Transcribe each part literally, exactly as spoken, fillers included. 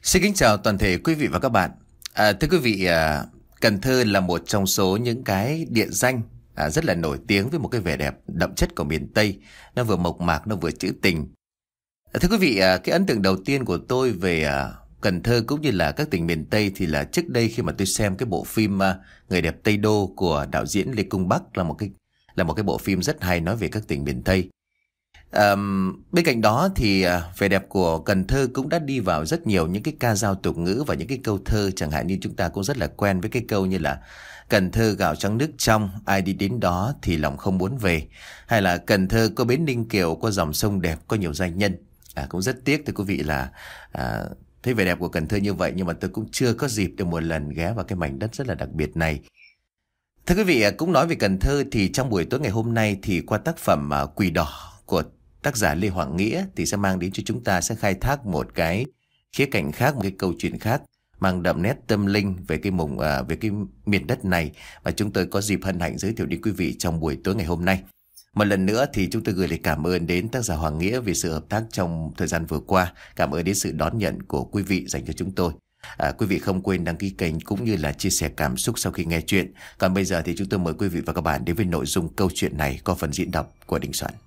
Xin kính chào toàn thể quý vị và các bạn. À, thưa quý vị, à, Cần Thơ là một trong số những cái địa danh à, rất là nổi tiếng với một cái vẻ đẹp đậm chất của miền Tây. Nó vừa mộc mạc, nó vừa trữ tình. À, thưa quý vị, à, cái ấn tượng đầu tiên của tôi về à, Cần Thơ cũng như là các tỉnh miền Tây thì là trước đây khi mà tôi xem cái bộ phim à, Người đẹp Tây Đô của đạo diễn Lê Cung Bắc, là một cái là một cái bộ phim rất hay nói về các tỉnh miền Tây. Um, bên cạnh đó thì uh, vẻ đẹp của Cần Thơ cũng đã đi vào rất nhiều những cái ca dao tục ngữ và những cái câu thơ, chẳng hạn như chúng ta cũng rất là quen với cái câu như là Cần Thơ gạo trắng nước trong, ai đi đến đó thì lòng không muốn về, hay là Cần Thơ có bến Ninh Kiều, có dòng sông đẹp, có nhiều danh nhân. À, cũng rất tiếc thưa quý vị là à, thấy vẻ đẹp của Cần Thơ như vậy nhưng mà tôi cũng chưa có dịp được một lần ghé vào cái mảnh đất rất là đặc biệt này. Thưa quý vị, cũng nói về Cần Thơ thì trong buổi tối ngày hôm nay thì qua tác phẩm uh, Quỷ Đỏ của tác giả Lê Hoàng Nghĩa thì sẽ mang đến cho chúng ta, sẽ khai thác một cái khía cạnh khác, một cái câu chuyện khác mang đậm nét tâm linh về cái mùng à, về cái miền đất này mà chúng tôi có dịp hân hạnh giới thiệu đến quý vị trong buổi tối ngày hôm nay. Một lần nữa thì chúng tôi gửi lời cảm ơn đến tác giả Hoàng Nghĩa vì sự hợp tác trong thời gian vừa qua. Cảm ơn đến sự đón nhận của quý vị dành cho chúng tôi. À, quý vị không quên đăng ký kênh cũng như là chia sẻ cảm xúc sau khi nghe chuyện. Còn bây giờ thì chúng tôi mời quý vị và các bạn đến với nội dung câu chuyện này có phần diễn đọc của Đình Soạn.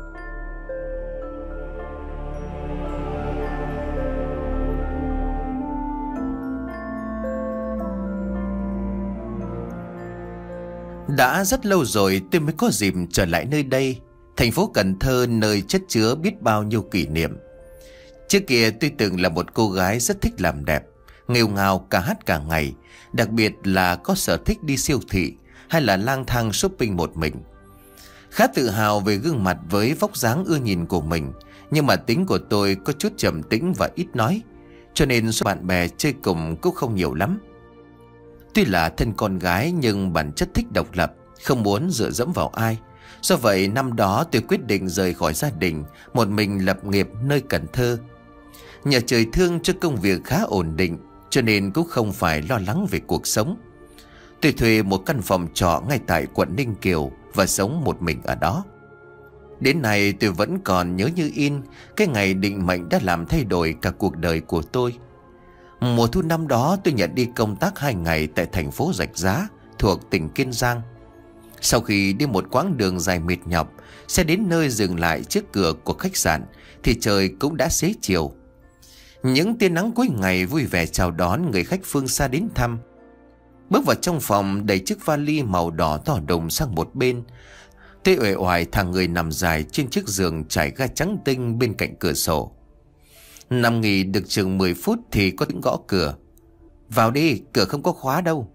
Đã rất lâu rồi tôi mới có dịp trở lại nơi đây, thành phố Cần Thơ, nơi chất chứa biết bao nhiêu kỷ niệm. Trước kia tôi từng là một cô gái rất thích làm đẹp, nghêu ngao cả hát cả ngày, đặc biệt là có sở thích đi siêu thị hay là lang thang shopping một mình. Khá tự hào về gương mặt với vóc dáng ưa nhìn của mình, nhưng mà tính của tôi có chút trầm tĩnh và ít nói, cho nên số bạn bè chơi cùng cũng không nhiều lắm. Tuy là thân con gái nhưng bản chất thích độc lập, không muốn dựa dẫm vào ai. Do vậy năm đó tôi quyết định rời khỏi gia đình, một mình lập nghiệp nơi Cần Thơ. Nhờ trời thương cho công việc khá ổn định, cho nên cũng không phải lo lắng về cuộc sống. Tôi thuê một căn phòng trọ ngay tại quận Ninh Kiều và sống một mình ở đó. Đến nay tôi vẫn còn nhớ như in cái ngày định mệnh đã làm thay đổi cả cuộc đời của tôi. Mùa thu năm đó tôi nhận đi công tác hai ngày tại thành phố Rạch Giá thuộc tỉnh Kiên Giang. Sau khi đi một quãng đường dài mệt nhọc, xe đến nơi dừng lại trước cửa của khách sạn thì trời cũng đã xế chiều. Những tia nắng cuối ngày vui vẻ chào đón người khách phương xa đến thăm. Bước vào trong phòng, đẩy chiếc vali màu đỏ to đùng sang một bên. Tôi uể oải thằng người nằm dài trên chiếc giường trải ga trắng tinh bên cạnh cửa sổ. Nằm nghỉ được chừng mười phút thì có tiếng gõ cửa. Vào đi, cửa không có khóa đâu.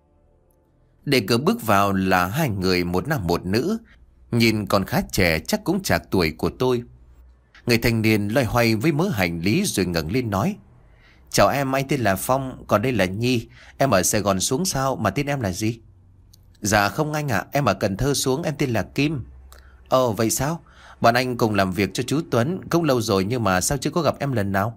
Để cửa bước vào là hai người, một nam một nữ, nhìn còn khá trẻ, chắc cũng chạc tuổi của tôi. Người thanh niên loay hoay với mớ hành lý rồi ngẩng lên nói: Chào em, anh tên là Phong, còn đây là Nhi. Em ở Sài Gòn xuống sao, mà tên em là gì? Dạ không anh ạ, em ở Cần Thơ xuống, em tên là Kim. Ồ vậy sao? Bọn anh cùng làm việc cho chú Tuấn cũng lâu rồi, nhưng mà sao chưa có gặp em lần nào?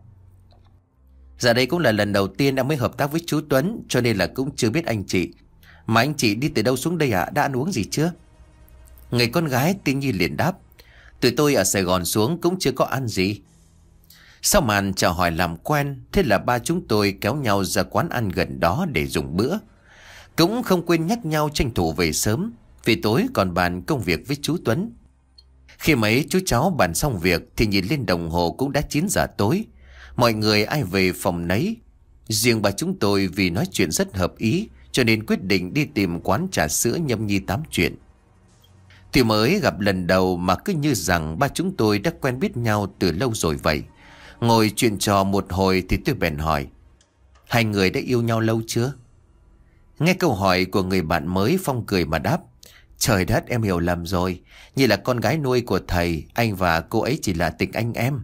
Dạ đây cũng là lần đầu tiên em mới hợp tác với chú Tuấn, cho nên là cũng chưa biết anh chị. Mà anh chị đi từ đâu xuống đây ạ? À? Đã ăn uống gì chưa? Người con gái tên Nhi liền đáp: Tụi tôi ở Sài Gòn xuống cũng chưa có ăn gì. Sau màn chào hỏi làm quen, thế là ba chúng tôi kéo nhau ra quán ăn gần đó để dùng bữa. Cũng không quên nhắc nhau tranh thủ về sớm, vì tối còn bàn công việc với chú Tuấn. Khi mấy chú cháu bàn xong việc thì nhìn lên đồng hồ cũng đã chín giờ tối. Mọi người ai về phòng nấy. Riêng bà chúng tôi vì nói chuyện rất hợp ý, cho nên quyết định đi tìm quán trà sữa nhâm nhi tám chuyện. Tuy mới gặp lần đầu mà cứ như rằng ba chúng tôi đã quen biết nhau từ lâu rồi vậy. Ngồi chuyện trò một hồi thì tôi bèn hỏi: Hai người đã yêu nhau lâu chưa? Nghe câu hỏi của người bạn mới, Phong cười mà đáp: Trời đất, em hiểu lầm rồi. Như là con gái nuôi của thầy, anh và cô ấy chỉ là tình anh em.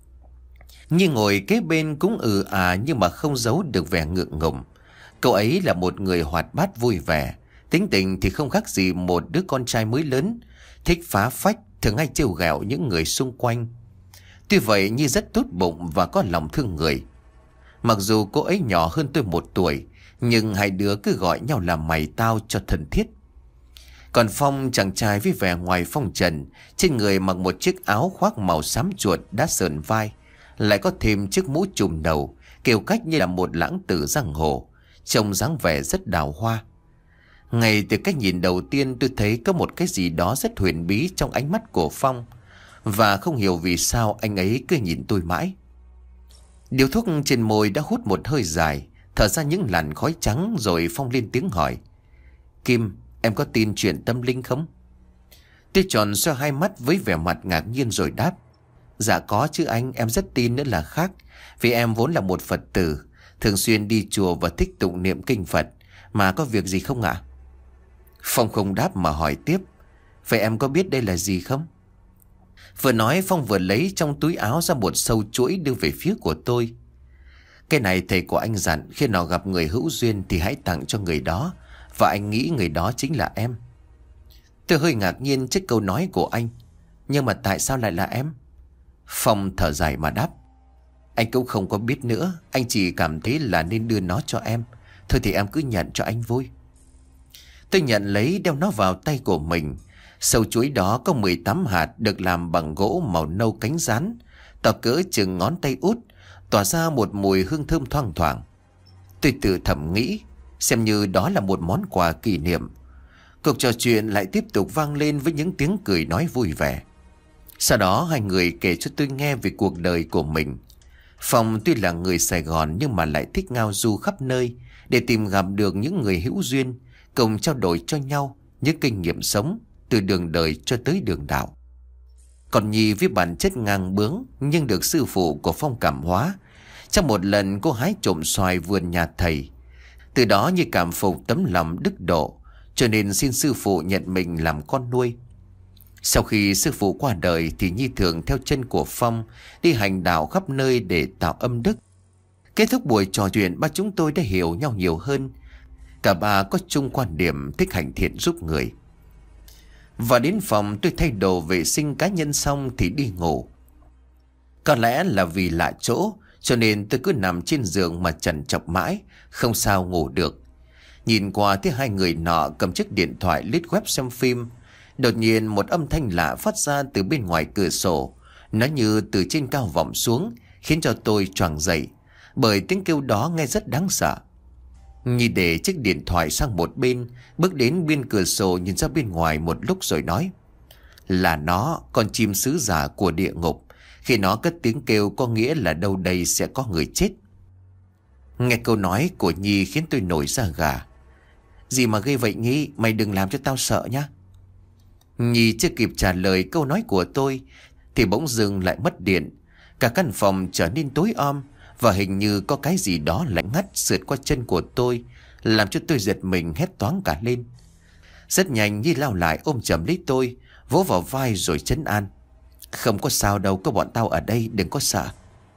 Như ngồi kế bên cũng ừ à, nhưng mà không giấu được vẻ ngượng ngùng. Cậu ấy là một người hoạt bát vui vẻ, tính tình thì không khác gì một đứa con trai mới lớn, thích phá phách, thường hay trêu ghẹo những người xung quanh. Tuy vậy Nhi rất tốt bụng và có lòng thương người. Mặc dù cô ấy nhỏ hơn tôi một tuổi, nhưng hai đứa cứ gọi nhau là mày tao cho thân thiết. Còn Phong, chàng trai với vẻ ngoài phong trần, trên người mặc một chiếc áo khoác màu xám chuột đã sờn vai, lại có thêm chiếc mũ trùm đầu, kêu cách như là một lãng tử giang hồ, trông dáng vẻ rất đào hoa. Ngay từ cách nhìn đầu tiên tôi thấy có một cái gì đó rất huyền bí trong ánh mắt của Phong, và không hiểu vì sao anh ấy cứ nhìn tôi mãi. Điếu thuốc trên môi đã hút một hơi dài, thở ra những làn khói trắng, rồi Phong lên tiếng hỏi: Kim, em có tin chuyện tâm linh không? Tôi tròn xoe hai mắt với vẻ mặt ngạc nhiên rồi đáp: Dạ có chứ anh, em rất tin nữa là khác. Vì em vốn là một Phật tử, thường xuyên đi chùa và thích tụng niệm kinh Phật. Mà có việc gì không ạ? Phong không đáp mà hỏi tiếp: Vậy em có biết đây là gì không? Vừa nói Phong vừa lấy trong túi áo ra một sâu chuỗi đưa về phía của tôi. Cái này thầy của anh dặn khi nào gặp người hữu duyên thì hãy tặng cho người đó, và anh nghĩ người đó chính là em. Tôi hơi ngạc nhiên trước câu nói của anh. Nhưng mà tại sao lại là em? Phong thở dài mà đáp: Anh cũng không có biết nữa, anh chỉ cảm thấy là nên đưa nó cho em. Thôi thì em cứ nhận cho anh vui. Tôi nhận lấy, đeo nó vào tay của mình. Sâu chuối đó có mười tám hạt, được làm bằng gỗ màu nâu cánh rán, to cỡ chừng ngón tay út, tỏa ra một mùi hương thơm thoang thoảng. Tôi tự thầm nghĩ, xem như đó là một món quà kỷ niệm. Cuộc trò chuyện lại tiếp tục vang lên với những tiếng cười nói vui vẻ. Sau đó hai người kể cho tôi nghe về cuộc đời của mình. Phong tuy là người Sài Gòn nhưng mà lại thích ngao du khắp nơi để tìm gặp được những người hữu duyên, cùng trao đổi cho nhau những kinh nghiệm sống từ đường đời cho tới đường đạo. Còn Nhi với bản chất ngang bướng nhưng được sư phụ của Phong cảm hóa. Trong một lần cô hái trộm xoài vườn nhà thầy, từ đó Nhi cảm phục tấm lòng đức độ, cho nên xin sư phụ nhận mình làm con nuôi. Sau khi sư phụ qua đời thì Nhi thường theo chân của Phong đi hành đạo khắp nơi để tạo âm đức. Kết thúc buổi trò chuyện, ba chúng tôi đã hiểu nhau nhiều hơn. Cả ba có chung quan điểm thích hành thiện giúp người. Và đến phòng tôi thay đồ vệ sinh cá nhân xong thì đi ngủ. Có lẽ là vì lạ chỗ cho nên tôi cứ nằm trên giường mà trằn trọc mãi, không sao ngủ được. Nhìn qua thấy hai người nọ cầm chiếc điện thoại lướt web xem phim. Đột nhiên một âm thanh lạ phát ra từ bên ngoài cửa sổ. Nó như từ trên cao vọng xuống, khiến cho tôi choàng dậy, bởi tiếng kêu đó nghe rất đáng sợ. Nhi để chiếc điện thoại sang một bên, bước đến bên cửa sổ nhìn ra bên ngoài một lúc rồi nói: Là nó, con chim sứ giả của địa ngục. Khi nó cất tiếng kêu có nghĩa là đâu đây sẽ có người chết. Nghe câu nói của Nhi khiến tôi nổi da gà. Gì mà gây vậy Nhi, mày đừng làm cho tao sợ nhá. Nhi chưa kịp trả lời câu nói của tôi thì bỗng dưng lại mất điện. Cả căn phòng trở nên tối om, và hình như có cái gì đó lạnh ngắt sượt qua chân của tôi, làm cho tôi giật mình hét toáng cả lên. Rất nhanh Nhi lao lại ôm chầm lấy tôi, vỗ vào vai rồi trấn an: Không có sao đâu, có bọn tao ở đây, đừng có sợ.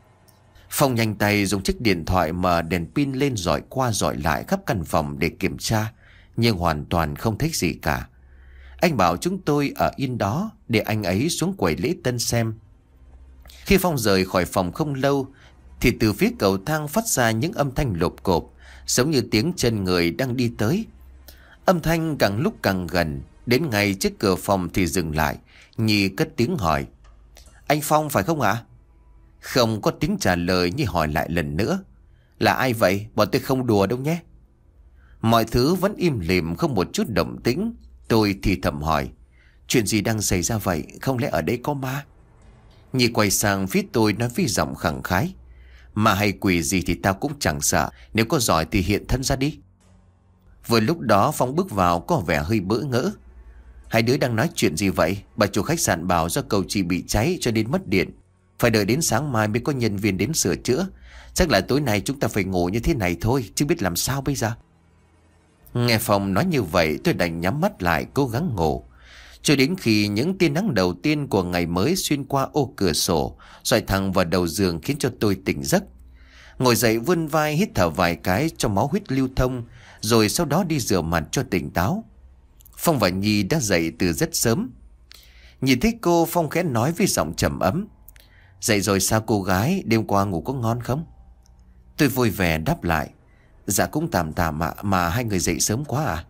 Phong nhanh tay dùng chiếc điện thoại mà đèn pin lên dọi qua dọi lại khắp căn phòng để kiểm tra, nhưng hoàn toàn không thấy gì cả. Anh bảo chúng tôi ở yên đó để anh ấy xuống quầy lễ tân xem. Khi Phong rời khỏi phòng không lâu thì từ phía cầu thang phát ra những âm thanh lộp cộp, giống như tiếng chân người đang đi tới. Âm thanh càng lúc càng gần, đến ngay trước cửa phòng thì dừng lại. Nhi cất tiếng hỏi: Anh Phong phải không ạ? Không có tiếng trả lời. Nhi hỏi lại lần nữa: Là ai vậy? Bọn tôi không đùa đâu nhé. Mọi thứ vẫn im lìm, không một chút động tĩnh. Tôi thì thầm hỏi: Chuyện gì đang xảy ra vậy? Không lẽ ở đây có ma? Nhi quay sang phía tôi nói với giọng khẳng khái: Mà hay quỷ gì thì tao cũng chẳng sợ. Nếu có giỏi thì hiện thân ra đi. Vừa lúc đó Phong bước vào có vẻ hơi bỡ ngỡ: Hai đứa đang nói chuyện gì vậy? Bà chủ khách sạn bảo do cầu trì bị cháy cho nên mất điện, phải đợi đến sáng mai mới có nhân viên đến sửa chữa. Chắc là tối nay chúng ta phải ngủ như thế này thôi, chứ biết làm sao bây giờ. Nghe Phong nói như vậy tôi đành nhắm mắt lại cố gắng ngủ, cho đến khi những tia nắng đầu tiên của ngày mới xuyên qua ô cửa sổ rọi thẳng vào đầu giường khiến cho tôi tỉnh giấc. Ngồi dậy vươn vai hít thở vài cái cho máu huyết lưu thông, rồi sau đó đi rửa mặt cho tỉnh táo. Phong và Nhi đã dậy từ rất sớm. Nhìn thấy cô, Phong khẽ nói với giọng trầm ấm: Dậy rồi sao cô gái, đêm qua ngủ có ngon không? Tôi vui vẻ đáp lại: Dạ cũng tạm tạm ạ, mà hai người dậy sớm quá à?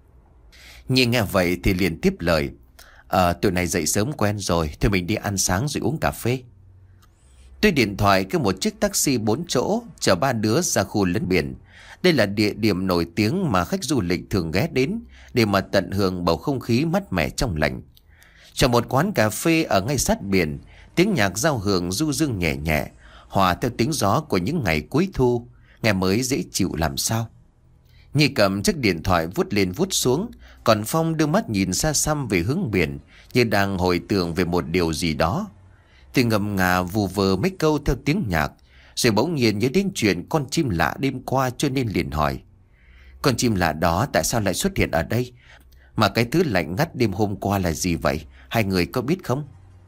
Nhi nghe vậy thì liền tiếp lời: Ờ, tụi này dậy sớm quen rồi, thôi mình đi ăn sáng rồi uống cà phê. Tôi điện thoại kêu một chiếc taxi bốn chỗ chở ba đứa ra khu lấn biển. Đây là địa điểm nổi tiếng mà khách du lịch thường ghé đến để mà tận hưởng bầu không khí mát mẻ trong lành. Trong một quán cà phê ở ngay sát biển, tiếng nhạc giao hưởng du dương nhẹ nhẹ, hòa theo tiếng gió của những ngày cuối thu, nghe mới dễ chịu làm sao. Nhi cầm chiếc điện thoại vút lên vút xuống, còn Phong đưa mắt nhìn xa xăm về hướng biển, như đang hồi tưởng về một điều gì đó. Thì ngầm ngà vù vờ mấy câu theo tiếng nhạc, rồi bỗng nhiên nhớ đến chuyện con chim lạ đêm qua, cho nên liền hỏi: con chim lạ đó tại sao lại xuất hiện ở đây? Mà cái thứ lạnh ngắt đêm hôm qua là gì vậy? Hai người có biết không?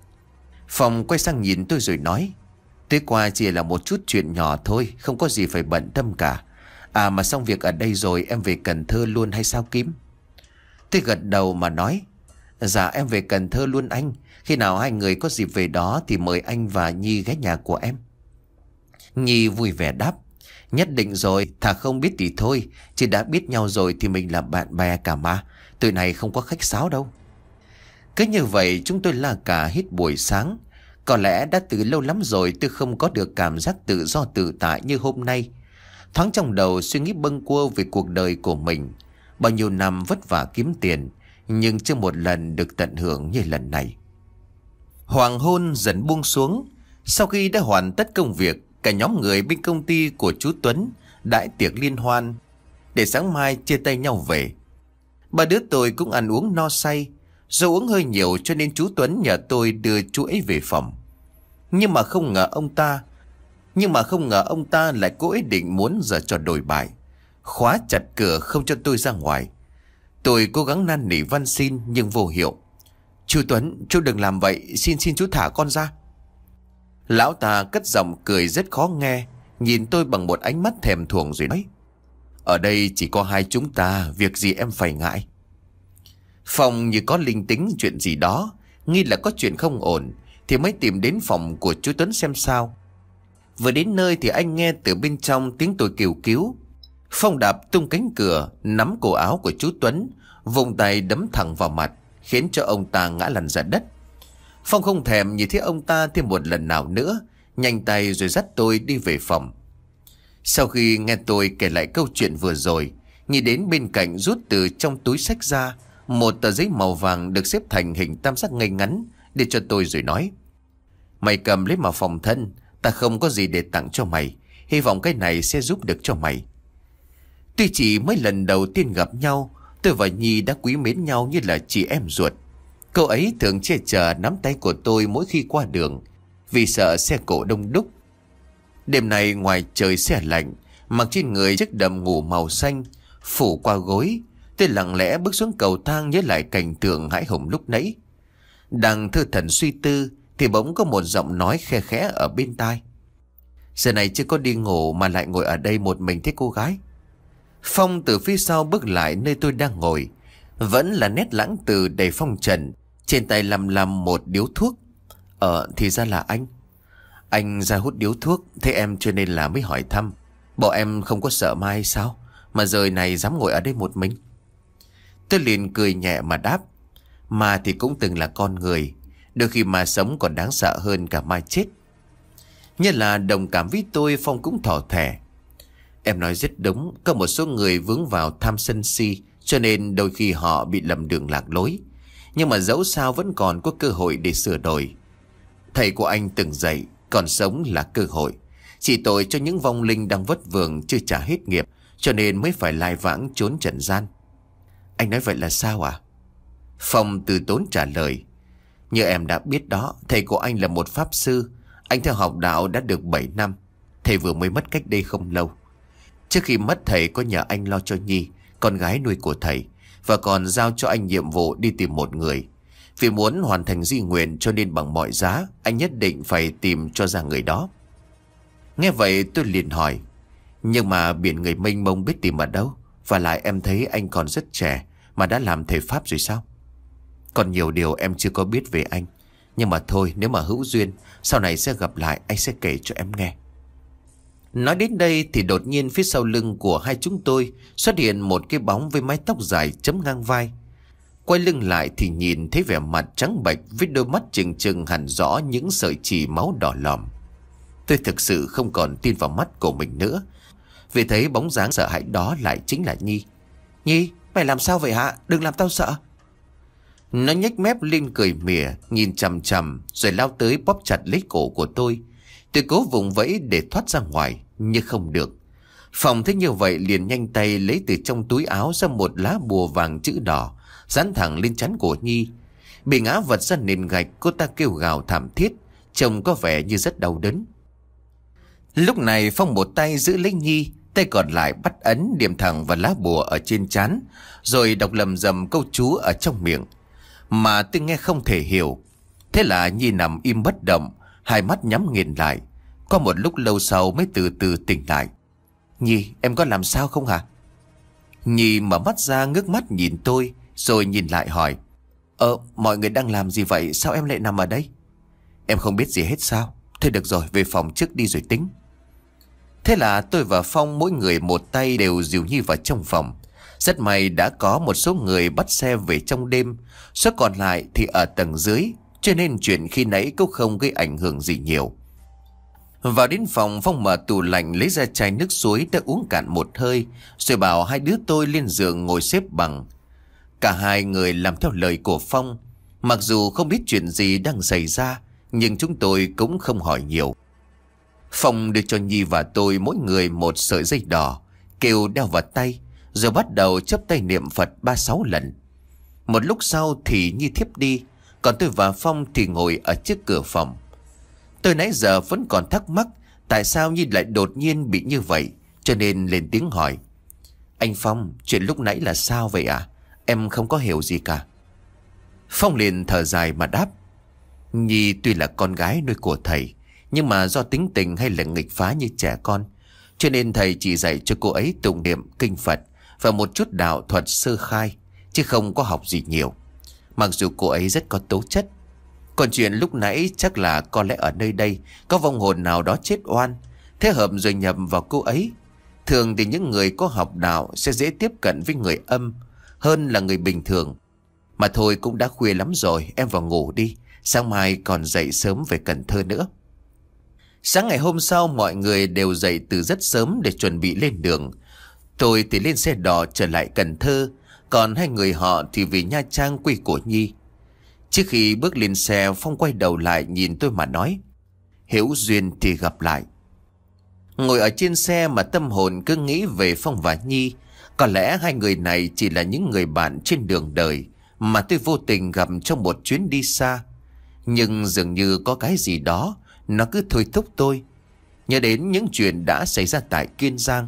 Phong quay sang nhìn tôi rồi nói: tối qua chỉ là một chút chuyện nhỏ thôi, không có gì phải bận tâm cả. À mà xong việc ở đây rồi em về Cần Thơ luôn hay sao Kim? Tôi gật đầu mà nói: dạ em về Cần Thơ luôn anh. Khi nào hai người có dịp về đó thì mời anh và Nhi ghé nhà của em. Nhi vui vẻ đáp: nhất định rồi, thà không biết thì thôi. Chỉ đã biết nhau rồi thì mình là bạn bè cả mà. Tụi này không có khách sáo đâu. Cứ như vậy chúng tôi la cả hết buổi sáng. Có lẽ đã từ lâu lắm rồi tôi không có được cảm giác tự do tự tại như hôm nay. Thoáng trong đầu suy nghĩ bâng quơ về cuộc đời của mình. Bao nhiêu năm vất vả kiếm tiền, nhưng chưa một lần được tận hưởng như lần này. Hoàng hôn dần buông xuống. Sau khi đã hoàn tất công việc, cả nhóm người bên công ty của chú Tuấn đãi tiệc liên hoan, để sáng mai chia tay nhau về. Ba đứa tôi cũng ăn uống no say. Do uống hơi nhiều cho nên chú Tuấn nhờ tôi đưa chú ấy về phòng. Nhưng mà không ngờ ông ta Nhưng mà không ngờ ông ta lại cố ý định muốn giở trò đổi bại, khóa chặt cửa không cho tôi ra ngoài. Tôi cố gắng năn nỉ van xin nhưng vô hiệu. Chú Tuấn, chú đừng làm vậy, xin xin chú thả con ra. Lão ta cất giọng cười rất khó nghe, nhìn tôi bằng một ánh mắt thèm thuồng rồi nói: ở đây chỉ có hai chúng ta, việc gì em phải ngại. Phòng như có linh tính chuyện gì đó, nghi là có chuyện không ổn, thì mới tìm đến phòng của chú Tuấn xem sao. Vừa đến nơi thì anh nghe từ bên trong tiếng tôi kêu cứu. Phong đạp tung cánh cửa, nắm cổ áo của chú Tuấn, vùng tay đấm thẳng vào mặt, khiến cho ông ta ngã lăn ra đất. Phong không thèm nhìn thấy ông ta thêm một lần nào nữa, nhanh tay rồi dắt tôi đi về phòng. Sau khi nghe tôi kể lại câu chuyện vừa rồi, Nhi đến bên cạnh rút từ trong túi xách ra một tờ giấy màu vàng được xếp thành hình tam giác ngay ngắn, để cho tôi rồi nói: mày cầm lấy mà phòng thân, ta không có gì để tặng cho mày, hy vọng cái này sẽ giúp được cho mày. Tuy chỉ mới lần đầu tiên gặp nhau, tôi và Nhi đã quý mến nhau như là chị em ruột. Cô ấy thường che chở nắm tay của tôi mỗi khi qua đường, vì sợ xe cộ đông đúc. Đêm nay ngoài trời se lạnh, mặc trên người chiếc đầm ngủ màu xanh phủ qua gối, tôi lặng lẽ bước xuống cầu thang, nhớ lại cảnh tượng hãi hùng lúc nãy. Đang thơ thẩn suy tư thì bỗng có một giọng nói khe khẽ ở bên tai: giờ này chưa có đi ngủ mà lại ngồi ở đây một mình thế cô gái? Phong từ phía sau bước lại nơi tôi đang ngồi, vẫn là nét lãng từ đầy phong trần, trên tay lầm lầm một điếu thuốc. Ờ thì ra là anh. Anh ra hút điếu thuốc, thế em cho nên là mới hỏi thăm. Bộ em không có sợ ma hay sao mà giờ này dám ngồi ở đây một mình? Tôi liền cười nhẹ mà đáp: ma thì cũng từng là con người, đôi khi ma sống còn đáng sợ hơn cả ma chết. Như là đồng cảm với tôi, Phong cũng thỏ thẻ: em nói rất đúng, có một số người vướng vào tham sân si, cho nên đôi khi họ bị lầm đường lạc lối. Nhưng mà dẫu sao vẫn còn có cơ hội để sửa đổi. Thầy của anh từng dạy, còn sống là cơ hội. Chỉ tội cho những vong linh đang vất vưởng chưa trả hết nghiệp, cho nên mới phải lai vãng trốn trần gian. Anh nói vậy là sao à? Phong từ tốn trả lời: như em đã biết đó, thầy của anh là một pháp sư. Anh theo học đạo đã được bảy năm. Thầy vừa mới mất cách đây không lâu. Trước khi mất thầy có nhờ anh lo cho Nhi, con gái nuôi của thầy, và còn giao cho anh nhiệm vụ đi tìm một người. Vì muốn hoàn thành di nguyện cho nên bằng mọi giá anh nhất định phải tìm cho ra người đó. Nghe vậy tôi liền hỏi: nhưng mà biển người mênh mông biết tìm ở đâu? Và lại em thấy anh còn rất trẻ mà đã làm thầy pháp rồi sao? Còn nhiều điều em chưa có biết về anh. Nhưng mà thôi, nếu mà hữu duyên sau này sẽ gặp lại, anh sẽ kể cho em nghe. Nói đến đây thì đột nhiên phía sau lưng của hai chúng tôi xuất hiện một cái bóng với mái tóc dài chấm ngang vai. Quay lưng lại thì nhìn thấy vẻ mặt trắng bệch với đôi mắt trừng trừng hẳn rõ những sợi chỉ máu đỏ lòm. Tôi thực sự không còn tin vào mắt của mình nữa, vì thấy bóng dáng sợ hãi đó lại chính là Nhi. Nhi, mày làm sao vậy hả? Đừng làm tao sợ. Nó nhếch mép lên cười mỉa, nhìn chằm chằm rồi lao tới bóp chặt lấy cổ của tôi. Tôi cố vùng vẫy để thoát ra ngoài, nhưng không được. Phòng thấy như vậy liền nhanh tay lấy từ trong túi áo ra một lá bùa vàng chữ đỏ, dán thẳng lên trán của Nhi. Bị ngã vật ra nền gạch, cô ta kêu gào thảm thiết, trông có vẻ như rất đau đớn. Lúc này Phong một tay giữ lấy Nhi, tay còn lại bắt ấn điểm thẳng vào lá bùa ở trên trán, rồi đọc lầm rầm câu chú ở trong miệng mà tôi nghe không thể hiểu. Thế là Nhi nằm im bất động, hai mắt nhắm nghiền lại. Qua một lúc lâu sau mới từ từ tỉnh lại. Nhi, em có làm sao không hả? Nhi mở mắt ra ngước mắt nhìn tôi, rồi nhìn lại hỏi: Ờ, mọi người đang làm gì vậy? Sao em lại nằm ở đây? Em không biết gì hết sao? Thôi được rồi, về phòng trước đi rồi tính. Thế là tôi và Phong mỗi người một tay đều dìu Nhi vào trong phòng. Rất may đã có một số người bắt xe về trong đêm, số còn lại thì ở tầng dưới, cho nên chuyện khi nãy cũng không gây ảnh hưởng gì nhiều. Vào đến phòng, Phong mở tủ lạnh lấy ra chai nước suối đã uống cạn một hơi, rồi bảo hai đứa tôi lên giường ngồi xếp bằng. Cả hai người làm theo lời của Phong. Mặc dù không biết chuyện gì đang xảy ra, nhưng chúng tôi cũng không hỏi nhiều. Phong đưa cho Nhi và tôi mỗi người một sợi dây đỏ, kêu đeo vào tay, rồi bắt đầu chắp tay niệm Phật ba sáu lần. Một lúc sau thì Nhi thiếp đi, còn tôi và Phong thì ngồi ở trước cửa phòng. Tôi nãy giờ vẫn còn thắc mắc tại sao Nhi lại đột nhiên bị như vậy, cho nên lên tiếng hỏi: Anh Phong, chuyện lúc nãy là sao vậy à? Em không có hiểu gì cả. Phong liền thở dài mà đáp: Nhi tuy là con gái nuôi của thầy, nhưng mà do tính tình hay là nghịch phá như trẻ con, cho nên thầy chỉ dạy cho cô ấy tụng niệm kinh Phật và một chút đạo thuật sơ khai, chứ không có học gì nhiều. Mặc dù cô ấy rất có tố chất. Còn chuyện lúc nãy chắc là có lẽ ở nơi đây có vong hồn nào đó chết oan, thế hợp rồi nhầm vào cô ấy. Thường thì những người có học đạo sẽ dễ tiếp cận với người âm hơn là người bình thường. Mà thôi, cũng đã khuya lắm rồi, em vào ngủ đi, sáng mai còn dậy sớm về Cần Thơ nữa. Sáng ngày hôm sau mọi người đều dậy từ rất sớm để chuẩn bị lên đường. Tôi thì lên xe đò trở lại Cần Thơ, còn hai người họ thì về Nha Trang quê của Nhi. Trước khi bước lên xe, Phong quay đầu lại nhìn tôi mà nói: Hữu duyên thì gặp lại. Ngồi ở trên xe mà tâm hồn cứ nghĩ về Phong và Nhi. Có lẽ hai người này chỉ là những người bạn trên đường đời mà tôi vô tình gặp trong một chuyến đi xa. Nhưng dường như có cái gì đó nó cứ thôi thúc tôi nhớ đến những chuyện đã xảy ra tại Kiên Giang.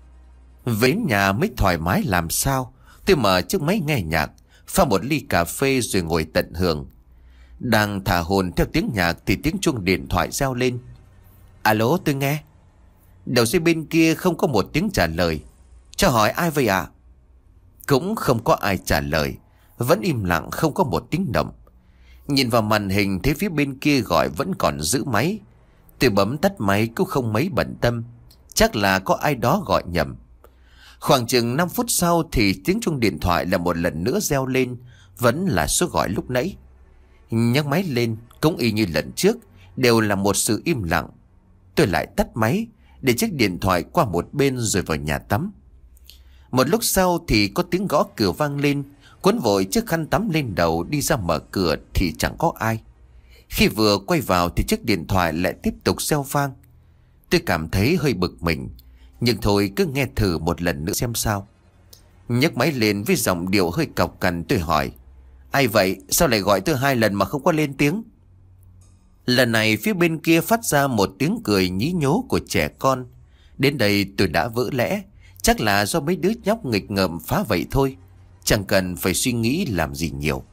Về nhà mới thoải mái làm sao, tôi mở chiếc máy nghe nhạc, pha một ly cà phê rồi ngồi tận hưởng. Đang thả hồn theo tiếng nhạc thì tiếng chuông điện thoại reo lên. Alo, tôi nghe. Đầu dây bên kia không có một tiếng trả lời. Cho hỏi ai vậy ạ? À? Cũng không có ai trả lời, vẫn im lặng không có một tiếng động. Nhìn vào màn hình thấy phía bên kia gọi vẫn còn giữ máy. Tôi bấm tắt máy cũng không mấy bận tâm, chắc là có ai đó gọi nhầm. Khoảng chừng năm phút sau thì tiếng chuông điện thoại là một lần nữa reo lên, vẫn là số gọi lúc nãy. Nhấc máy lên cũng y như lần trước, đều là một sự im lặng. Tôi lại tắt máy để chiếc điện thoại qua một bên rồi vào nhà tắm. Một lúc sau thì có tiếng gõ cửa vang lên. Cuốn vội chiếc khăn tắm lên đầu đi ra mở cửa thì chẳng có ai. Khi vừa quay vào thì chiếc điện thoại lại tiếp tục reo vang. Tôi cảm thấy hơi bực mình, nhưng thôi cứ nghe thử một lần nữa xem sao. Nhấc máy lên với giọng điệu hơi cọc cằn tôi hỏi: Ai vậy? Sao lại gọi tôi hai lần mà không có lên tiếng? Lần này phía bên kia phát ra một tiếng cười nhí nhố của trẻ con. Đến đây tôi đã vỡ lẽ. Chắc là do mấy đứa nhóc nghịch ngợm phá vậy thôi, chẳng cần phải suy nghĩ làm gì nhiều.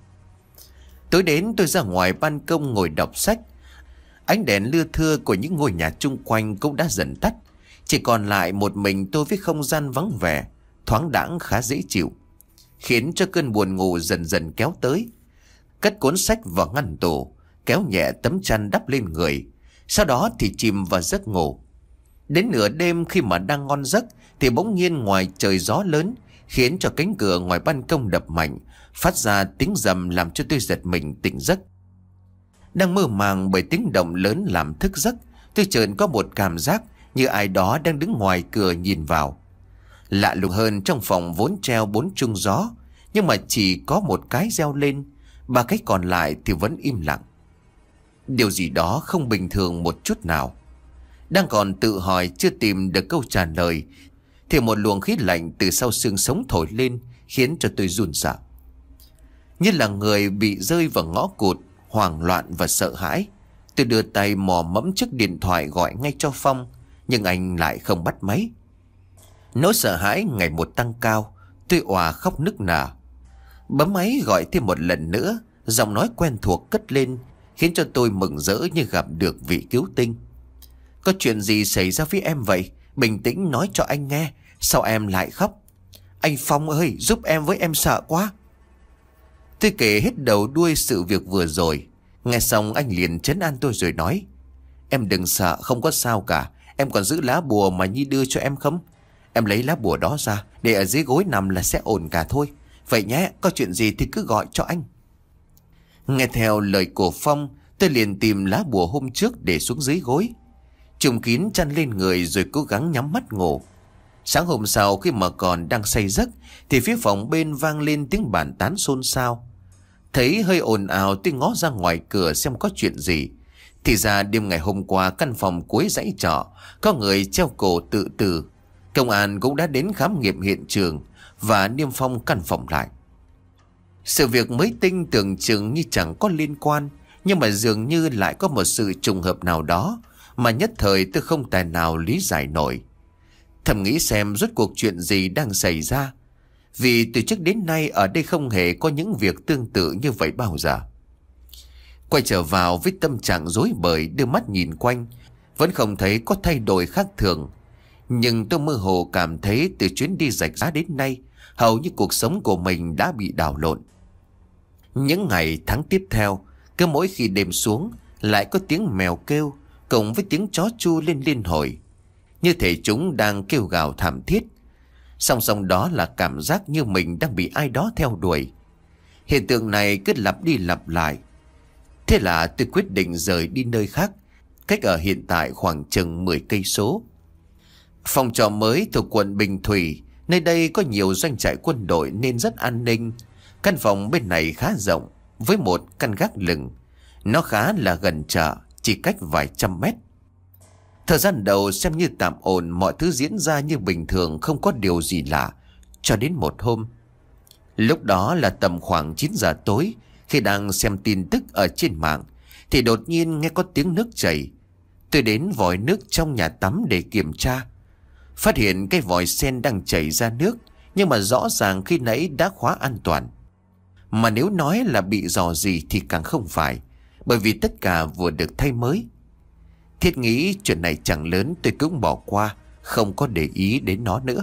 Tối đến tôi ra ngoài ban công ngồi đọc sách. Ánh đèn lưa thưa của những ngôi nhà chung quanh cũng đã dần tắt. Chỉ còn lại một mình tôi với không gian vắng vẻ, thoáng đãng khá dễ chịu, khiến cho cơn buồn ngủ dần dần kéo tới. Cất cuốn sách vào ngăn tủ, kéo nhẹ tấm chăn đắp lên người, sau đó thì chìm vào giấc ngủ. Đến nửa đêm khi mà đang ngon giấc thì bỗng nhiên ngoài trời gió lớn, khiến cho cánh cửa ngoài ban công đập mạnh, phát ra tiếng rầm làm cho tôi giật mình tỉnh giấc. Đang mơ màng bởi tiếng động lớn làm thức giấc, tôi chợt có một cảm giác như ai đó đang đứng ngoài cửa nhìn vào. Lạ lùng hơn, trong phòng vốn treo bốn chuông gió, nhưng mà chỉ có một cái reo lên, ba cái còn lại thì vẫn im lặng. Điều gì đó không bình thường một chút nào. Đang còn tự hỏi chưa tìm được câu trả lời thì một luồng khí lạnh từ sau xương sống thổi lên, khiến cho tôi run sợ. Như là người bị rơi vào ngõ cụt, hoảng loạn và sợ hãi. Tôi đưa tay mò mẫm chiếc điện thoại gọi ngay cho Phong, nhưng anh lại không bắt máy. Nỗi sợ hãi ngày một tăng cao, tôi òa khóc nức nở. Bấm máy gọi thêm một lần nữa, giọng nói quen thuộc cất lên, khiến cho tôi mừng rỡ như gặp được vị cứu tinh. Có chuyện gì xảy ra với em vậy? Bình tĩnh nói cho anh nghe. Sao em lại khóc? Anh Phong ơi, giúp em với, em sợ quá. Tôi kể hết đầu đuôi sự việc vừa rồi. Nghe xong anh liền trấn an tôi rồi nói: Em đừng sợ, không có sao cả. Em còn giữ lá bùa mà Nhi đưa cho em không? Em lấy lá bùa đó ra, để ở dưới gối nằm là sẽ ổn cả thôi. Vậy nhé, có chuyện gì thì cứ gọi cho anh. Nghe theo lời của Phong, tôi liền tìm lá bùa hôm trước để xuống dưới gối, trùm kín chăn lên người rồi cố gắng nhắm mắt ngủ. Sáng hôm sau khi mà còn đang say giấc thì phía phòng bên vang lên tiếng bàn tán xôn xao. Thấy hơi ồn ào, tôi ngó ra ngoài cửa xem có chuyện gì. Thì ra đêm ngày hôm qua, căn phòng cuối dãy trọ có người treo cổ tự tử. Công an cũng đã đến khám nghiệm hiện trường và niêm phong căn phòng lại. Sự việc mới tinh tưởng chừng như chẳng có liên quan, nhưng mà dường như lại có một sự trùng hợp nào đó mà nhất thời tôi không tài nào lý giải nổi. Thầm nghĩ xem rốt cuộc chuyện gì đang xảy ra, vì từ trước đến nay ở đây không hề có những việc tương tự như vậy bao giờ. Quay trở vào với tâm trạng rối bời, đưa mắt nhìn quanh, vẫn không thấy có thay đổi khác thường. Nhưng tôi mơ hồ cảm thấy từ chuyến đi rạch giá đến nay, hầu như cuộc sống của mình đã bị đảo lộn. Những ngày tháng tiếp theo, cứ mỗi khi đêm xuống lại có tiếng mèo kêu cộng với tiếng chó chu lên liên hồi, như thể chúng đang kêu gào thảm thiết. Song song đó là cảm giác như mình đang bị ai đó theo đuổi. Hiện tượng này cứ lặp đi lặp lại. Thế là tôi quyết định rời đi nơi khác, cách ở hiện tại khoảng chừng mười cây số. Phòng trọ mới thuộc quận Bình Thủy, nơi đây có nhiều doanh trại quân đội nên rất an ninh. Căn phòng bên này khá rộng, với một căn gác lửng. Nó khá là gần chợ, chỉ cách vài trăm mét. Thời gian đầu xem như tạm ổn, mọi thứ diễn ra như bình thường, không có điều gì lạ. Cho đến một hôm, lúc đó là tầm khoảng chín giờ tối, khi đang xem tin tức ở trên mạng thì đột nhiên nghe có tiếng nước chảy. Tôi đến vòi nước trong nhà tắm để kiểm tra, phát hiện cái vòi sen đang chảy ra nước, nhưng mà rõ ràng khi nãy đã khóa an toàn. Mà nếu nói là bị rò gì thì càng không phải, bởi vì tất cả vừa được thay mới. Thiết nghĩ chuyện này chẳng lớn, tôi cũng bỏ qua, không có để ý đến nó nữa.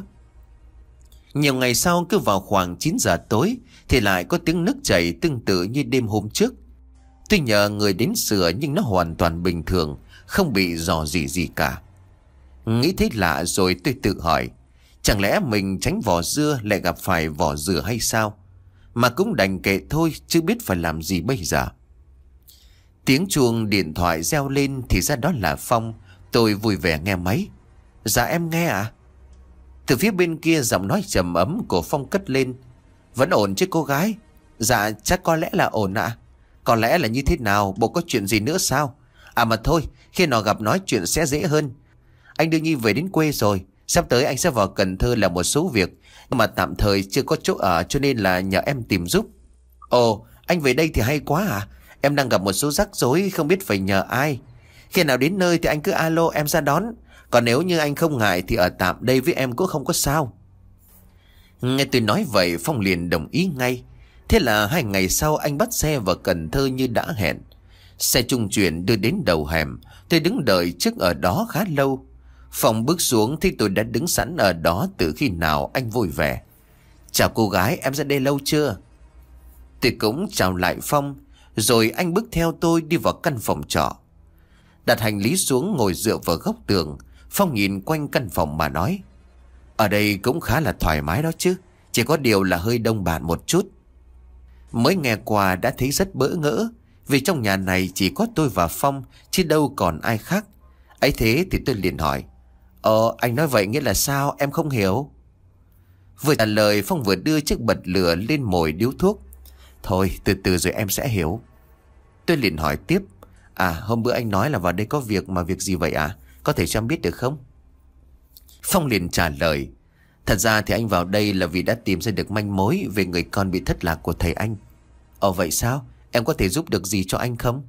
Nhiều ngày sau, cứ vào khoảng chín giờ tối thì lại có tiếng nước chảy tương tự như đêm hôm trước. Tôi nhờ người đến sửa nhưng nó hoàn toàn bình thường, không bị rò gì gì cả. Nghĩ thấy lạ rồi tôi tự hỏi, chẳng lẽ mình tránh vỏ dưa lại gặp phải vỏ dừa hay sao? Mà cũng đành kệ thôi, chứ biết phải làm gì bây giờ. Tiếng chuông điện thoại reo lên thì ra đó là Phong. Tôi vui vẻ nghe máy. Dạ em nghe ạ. À? Từ phía bên kia giọng nói trầm ấm của Phong cất lên. Vẫn ổn chứ cô gái? Dạ chắc có lẽ là ổn ạ. À? Có lẽ là như thế nào? Bộ có chuyện gì nữa sao? À mà thôi, khi nào gặp nói chuyện sẽ dễ hơn. Anh đưa Nhi về đến quê rồi. Sắp tới anh sẽ vào Cần Thơ làm một số việc, nhưng mà tạm thời chưa có chỗ ở cho nên là nhờ em tìm giúp. Ồ, anh về đây thì hay quá à? Em đang gặp một số rắc rối, không biết phải nhờ ai. Khi nào đến nơi thì anh cứ alo em ra đón. Còn nếu như anh không ngại thì ở tạm đây với em cũng không có sao. Nghe tôi nói vậy, Phong liền đồng ý ngay. Thế là hai ngày sau anh bắt xe vào Cần Thơ như đã hẹn. Xe trung chuyển đưa đến đầu hẻm. Tôi đứng đợi trước ở đó khá lâu. Phong bước xuống thì tôi đã đứng sẵn ở đó từ khi nào, anh vui vẻ. Chào cô gái, em ra đây lâu chưa? Tôi cũng chào lại Phong. Rồi anh bước theo tôi đi vào căn phòng trọ. Đặt hành lý xuống ngồi dựa vào góc tường. Phong nhìn quanh căn phòng mà nói, ở đây cũng khá là thoải mái đó chứ, chỉ có điều là hơi đông bạn một chút. Mới nghe qua đã thấy rất bỡ ngỡ, vì trong nhà này chỉ có tôi và Phong, chứ đâu còn ai khác. Ấy thế thì tôi liền hỏi: Ờ anh nói vậy nghĩa là sao, em không hiểu. Vừa trả lời, Phong vừa đưa chiếc bật lửa lên mồi điếu thuốc. Thôi từ từ rồi em sẽ hiểu. Tôi liền hỏi tiếp: À hôm bữa anh nói là vào đây có việc, mà việc gì vậy à? Có thể cho em biết được không? Phong liền trả lời: Thật ra thì anh vào đây là vì đã tìm ra được manh mối về người con bị thất lạc của thầy anh. Ồ vậy sao? Em có thể giúp được gì cho anh không?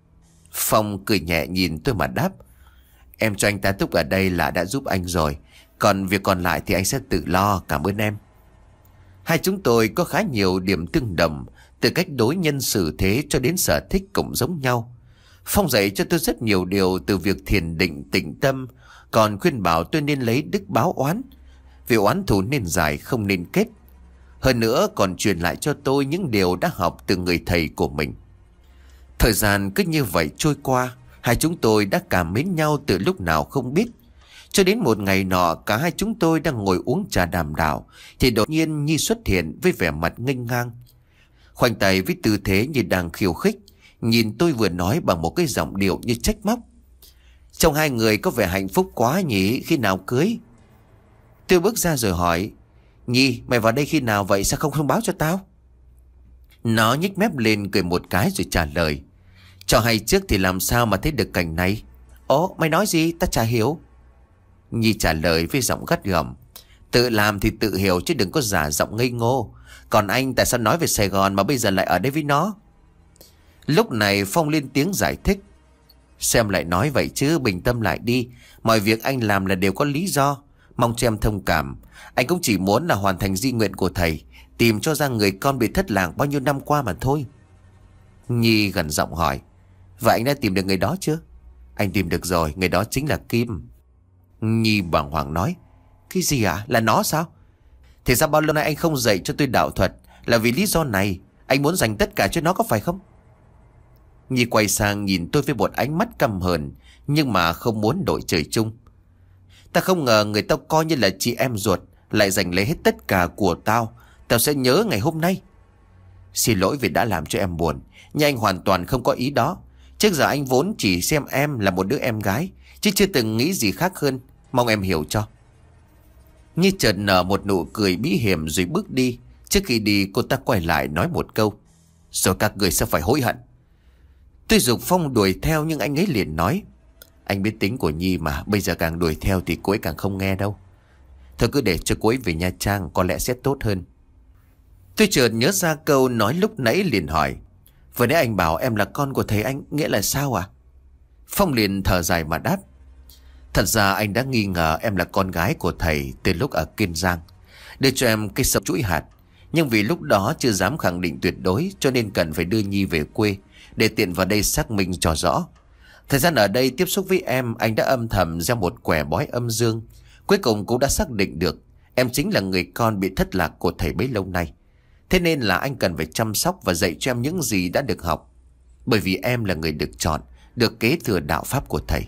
Phong cười nhẹ nhìn tôi mà đáp: Em cho anh tá túc ở đây là đã giúp anh rồi. Còn việc còn lại thì anh sẽ tự lo, cảm ơn em. Hai chúng tôi có khá nhiều điểm tương đồng, từ cách đối nhân xử thế cho đến sở thích cũng giống nhau. Phong dạy cho tôi rất nhiều điều, từ việc thiền định tĩnh tâm, còn khuyên bảo tôi nên lấy đức báo oán, vì oán thù nên giải không nên kết. Hơn nữa còn truyền lại cho tôi những điều đã học từ người thầy của mình. Thời gian cứ như vậy trôi qua, hai chúng tôi đã cảm mến nhau từ lúc nào không biết. Cho đến một ngày nọ, cả hai chúng tôi đang ngồi uống trà đàm đạo, thì đột nhiên Nhi xuất hiện với vẻ mặt nghênh ngang, khoanh tay với tư thế như đang khiêu khích, nhìn tôi vừa nói bằng một cái giọng điệu như trách móc: Trông hai người có vẻ hạnh phúc quá nhỉ, khi nào cưới? Tôi bước ra rồi hỏi: Nhi, mày vào đây khi nào vậy, sao không thông báo cho tao? Nó nhếch mép lên cười một cái rồi trả lời: Cho hay trước thì làm sao mà thấy được cảnh này? Ồ mày nói gì, ta chả hiểu. Nhi trả lời với giọng gắt gỏng: Tự làm thì tự hiểu chứ đừng có giả giọng ngây ngô. Còn anh tại sao nói về Sài Gòn mà bây giờ lại ở đây với nó? Lúc này Phong lên tiếng giải thích: Xem lại nói vậy chứ, bình tâm lại đi. Mọi việc anh làm là đều có lý do, mong cho em thông cảm. Anh cũng chỉ muốn là hoàn thành di nguyện của thầy, tìm cho ra người con bị thất lạc bao nhiêu năm qua mà thôi. Nhi gần giọng hỏi: Và anh đã tìm được người đó chưa? Anh tìm được rồi, người đó chính là Kim. Nhi bàng hoàng nói: Cái gì ạ? À? Là nó sao? Thì sao bao lâu nay anh không dạy cho tôi đạo thuật? Là vì lý do này, anh muốn dành tất cả cho nó có phải không? Nhi quay sang nhìn tôi với một ánh mắt căm hờn, nhưng mà không muốn đội trời chung. Ta không ngờ người tao coi như là chị em ruột lại giành lấy hết tất cả của tao. Tao sẽ nhớ ngày hôm nay. Xin lỗi vì đã làm cho em buồn, nhưng anh hoàn toàn không có ý đó. Trước giờ anh vốn chỉ xem em là một đứa em gái, chứ chưa từng nghĩ gì khác hơn. Mong em hiểu cho. Nhi chợt nở một nụ cười bí hiểm rồi bước đi. Trước khi đi cô ta quay lại nói một câu: Rồi các người sẽ phải hối hận. Tôi giục Phong đuổi theo, nhưng anh ấy liền nói: Anh biết tính của Nhi mà, bây giờ càng đuổi theo thì cô ấy càng không nghe đâu. Thôi cứ để cho cô ấy về Nha Trang, có lẽ sẽ tốt hơn. Tôi chợt nhớ ra câu nói lúc nãy liền hỏi: Vừa nãy anh bảo em là con của thầy anh, nghĩa là sao à? Phong liền thở dài mà đáp: Thật ra anh đã nghi ngờ em là con gái của thầy từ lúc ở Kiên Giang, đưa cho em cây sâm chuỗi hạt. Nhưng vì lúc đó chưa dám khẳng định tuyệt đối, cho nên cần phải đưa Nhi về quê để tiện vào đây xác minh cho rõ. Thời gian ở đây tiếp xúc với em, anh đã âm thầm gieo một quẻ bói âm dương. Cuối cùng cũng đã xác định được em chính là người con bị thất lạc của thầy bấy lâu nay. Thế nên là anh cần phải chăm sóc và dạy cho em những gì đã được học, bởi vì em là người được chọn, được kế thừa đạo pháp của thầy.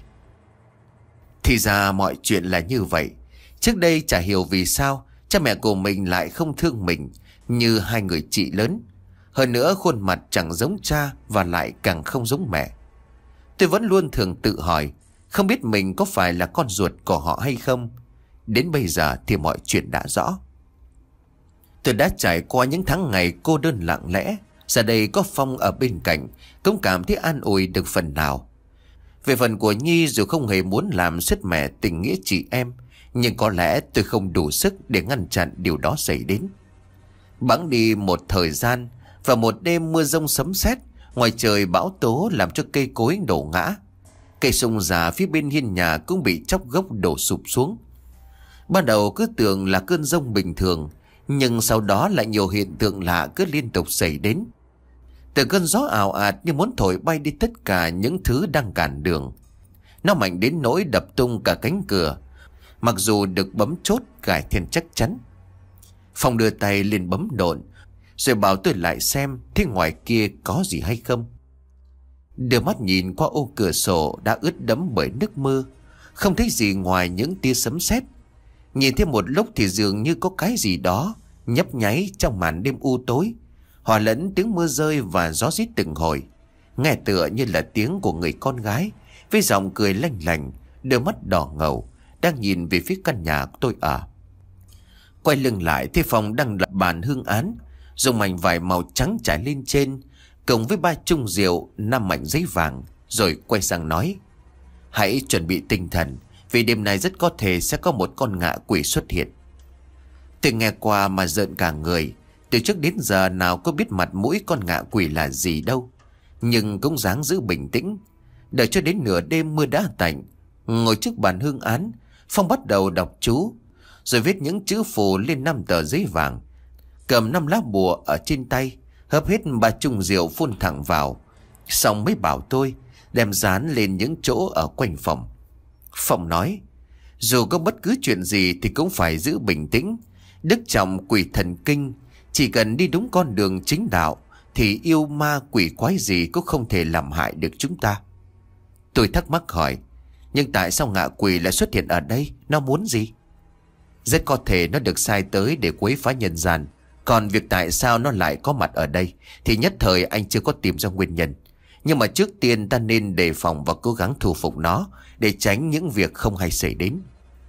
Thì ra mọi chuyện là như vậy. Trước đây chả hiểu vì sao cha mẹ của mình lại không thương mình như hai người chị lớn. Hơn nữa khuôn mặt chẳng giống cha và lại càng không giống mẹ. Tôi vẫn luôn thường tự hỏi, không biết mình có phải là con ruột của họ hay không. Đến bây giờ thì mọi chuyện đã rõ. Tôi đã trải qua những tháng ngày cô đơn lặng lẽ, giờ đây có Phong ở bên cạnh, cũng cảm thấy an ủi được phần nào. Về phần của Nhi, dù không hề muốn làm sứt mẻ tình nghĩa chị em, nhưng có lẽ tôi không đủ sức để ngăn chặn điều đó xảy đến. Bẵng đi một thời gian, và một đêm mưa giông sấm sét, ngoài trời bão tố làm cho cây cối đổ ngã. Cây sung già phía bên hiên nhà cũng bị chóc gốc đổ sụp xuống. Ban đầu cứ tưởng là cơn giông bình thường, nhưng sau đó lại nhiều hiện tượng lạ cứ liên tục xảy đến. Từ cơn gió ào ạt như muốn thổi bay đi tất cả những thứ đang cản đường. Nó mạnh đến nỗi đập tung cả cánh cửa, mặc dù được bấm chốt cải thiên chắc chắn. Phong đưa tay lên bấm độn, rồi bảo tôi lại xem thế ngoài kia có gì hay không. Đưa mắt nhìn qua ô cửa sổ đã ướt đẫm bởi nước mưa, không thấy gì ngoài những tia sấm sét. Nhìn thêm một lúc thì dường như có cái gì đó nhấp nháy trong màn đêm u tối, hòa lẫn tiếng mưa rơi và gió rít từng hồi, nghe tựa như là tiếng của người con gái với giọng cười lanh lành, đôi mắt đỏ ngầu, đang nhìn về phía căn nhà tôi ở. Quay lưng lại thấy Phong đang lập bàn hương án, dùng mảnh vải màu trắng trải lên trên, cộng với ba chung rượu, năm mảnh giấy vàng, rồi quay sang nói: hãy chuẩn bị tinh thần, vì đêm nay rất có thể sẽ có một con ngạ quỷ xuất hiện. Tôi nghe qua mà rợn cả người. Từ trước đến giờ nào có biết mặt mũi con ngạ quỷ là gì đâu, nhưng cũng dáng giữ bình tĩnh. Đợi cho đến nửa đêm mưa đã tạnh, ngồi trước bàn hương án, Phong bắt đầu đọc chú, rồi viết những chữ phù lên năm tờ giấy vàng, cầm năm lá bùa ở trên tay, hớp hết ba chung rượu phun thẳng vào, xong mới bảo tôi đem dán lên những chỗ ở quanh phòng. Phong nói: dù có bất cứ chuyện gì thì cũng phải giữ bình tĩnh. Đức trọng quỷ thần kinh, chỉ cần đi đúng con đường chính đạo thì yêu ma quỷ quái gì cũng không thể làm hại được chúng ta. Tôi thắc mắc hỏi: nhưng tại sao ngạ quỷ lại xuất hiện ở đây? Nó muốn gì? Rất có thể nó được sai tới để quấy phá nhân gian. Còn việc tại sao nó lại có mặt ở đây thì nhất thời anh chưa có tìm ra nguyên nhân. Nhưng mà trước tiên ta nên đề phòng và cố gắng thu phục nó, để tránh những việc không hay xảy đến.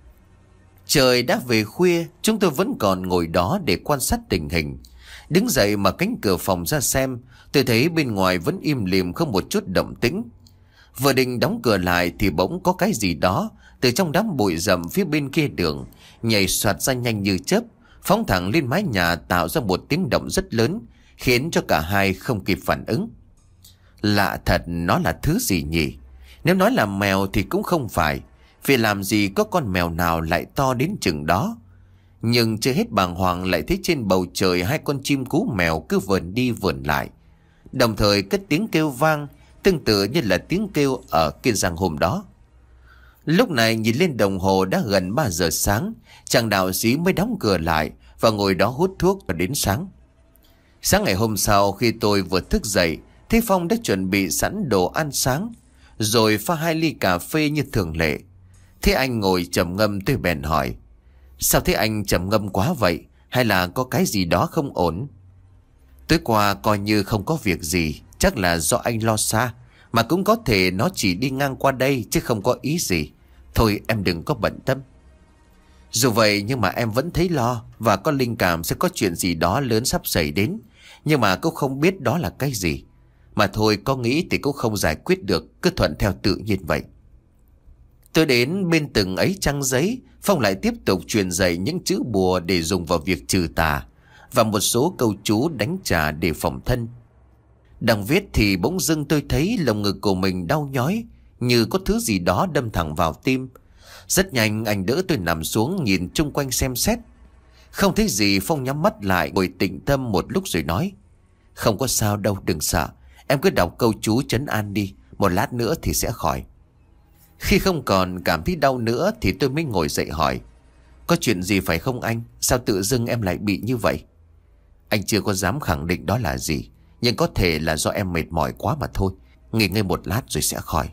Trời đã về khuya, chúng tôi vẫn còn ngồi đó để quan sát tình hình. Đứng dậy mà cánh cửa phòng ra xem, tôi thấy bên ngoài vẫn im lìm, không một chút động tĩnh. Vừa định đóng cửa lại thì bỗng có cái gì đó từ trong đám bụi rậm phía bên kia đường nhảy xoạt ra nhanh như chớp, phóng thẳng lên mái nhà, tạo ra một tiếng động rất lớn, khiến cho cả hai không kịp phản ứng. Lạ thật, nó là thứ gì nhỉ? Nếu nói là mèo thì cũng không phải, vì làm gì có con mèo nào lại to đến chừng đó. Nhưng chưa hết bàng hoàng lại thấy trên bầu trời hai con chim cú mèo cứ vườn đi vườn lại, đồng thời cất tiếng kêu vang tương tự như là tiếng kêu ở Kiên Giang hôm đó. Lúc này nhìn lên đồng hồ đã gần ba giờ sáng, chàng đạo sĩ mới đóng cửa lại và ngồi đó hút thuốc và đến sáng. Sáng ngày hôm sau khi tôi vừa thức dậy, thấy Phong đã chuẩn bị sẵn đồ ăn sáng, rồi pha hai ly cà phê như thường lệ. Thế anh ngồi trầm ngâm, tôi bèn hỏi: sao thế anh trầm ngâm quá vậy? Hay là có cái gì đó không ổn? Tối qua coi như không có việc gì, chắc là do anh lo xa, mà cũng có thể nó chỉ đi ngang qua đây chứ không có ý gì. Thôi em đừng có bận tâm. Dù vậy nhưng mà em vẫn thấy lo, và có linh cảm sẽ có chuyện gì đó lớn sắp xảy đến, nhưng mà cũng không biết đó là cái gì. Mà thôi, có nghĩ thì cũng không giải quyết được, cứ thuận theo tự nhiên vậy. Tôi đến bên từng ấy trang giấy, Phong lại tiếp tục truyền dạy những chữ bùa để dùng vào việc trừ tà, và một số câu chú đánh trả để phòng thân. Đang viết thì bỗng dưng tôi thấy lồng ngực của mình đau nhói, như có thứ gì đó đâm thẳng vào tim. Rất nhanh anh đỡ tôi nằm xuống, nhìn chung quanh xem xét. Không thấy gì, Phong nhắm mắt lại ngồi tĩnh tâm một lúc rồi nói: không có sao đâu, đừng sợ. Em cứ đọc câu chú trấn an đi, một lát nữa thì sẽ khỏi. Khi không còn cảm thấy đau nữa thì tôi mới ngồi dậy hỏi: có chuyện gì phải không anh? Sao tự dưng em lại bị như vậy? Anh chưa có dám khẳng định đó là gì, nhưng có thể là do em mệt mỏi quá mà thôi. Nghỉ ngơi một lát rồi sẽ khỏi.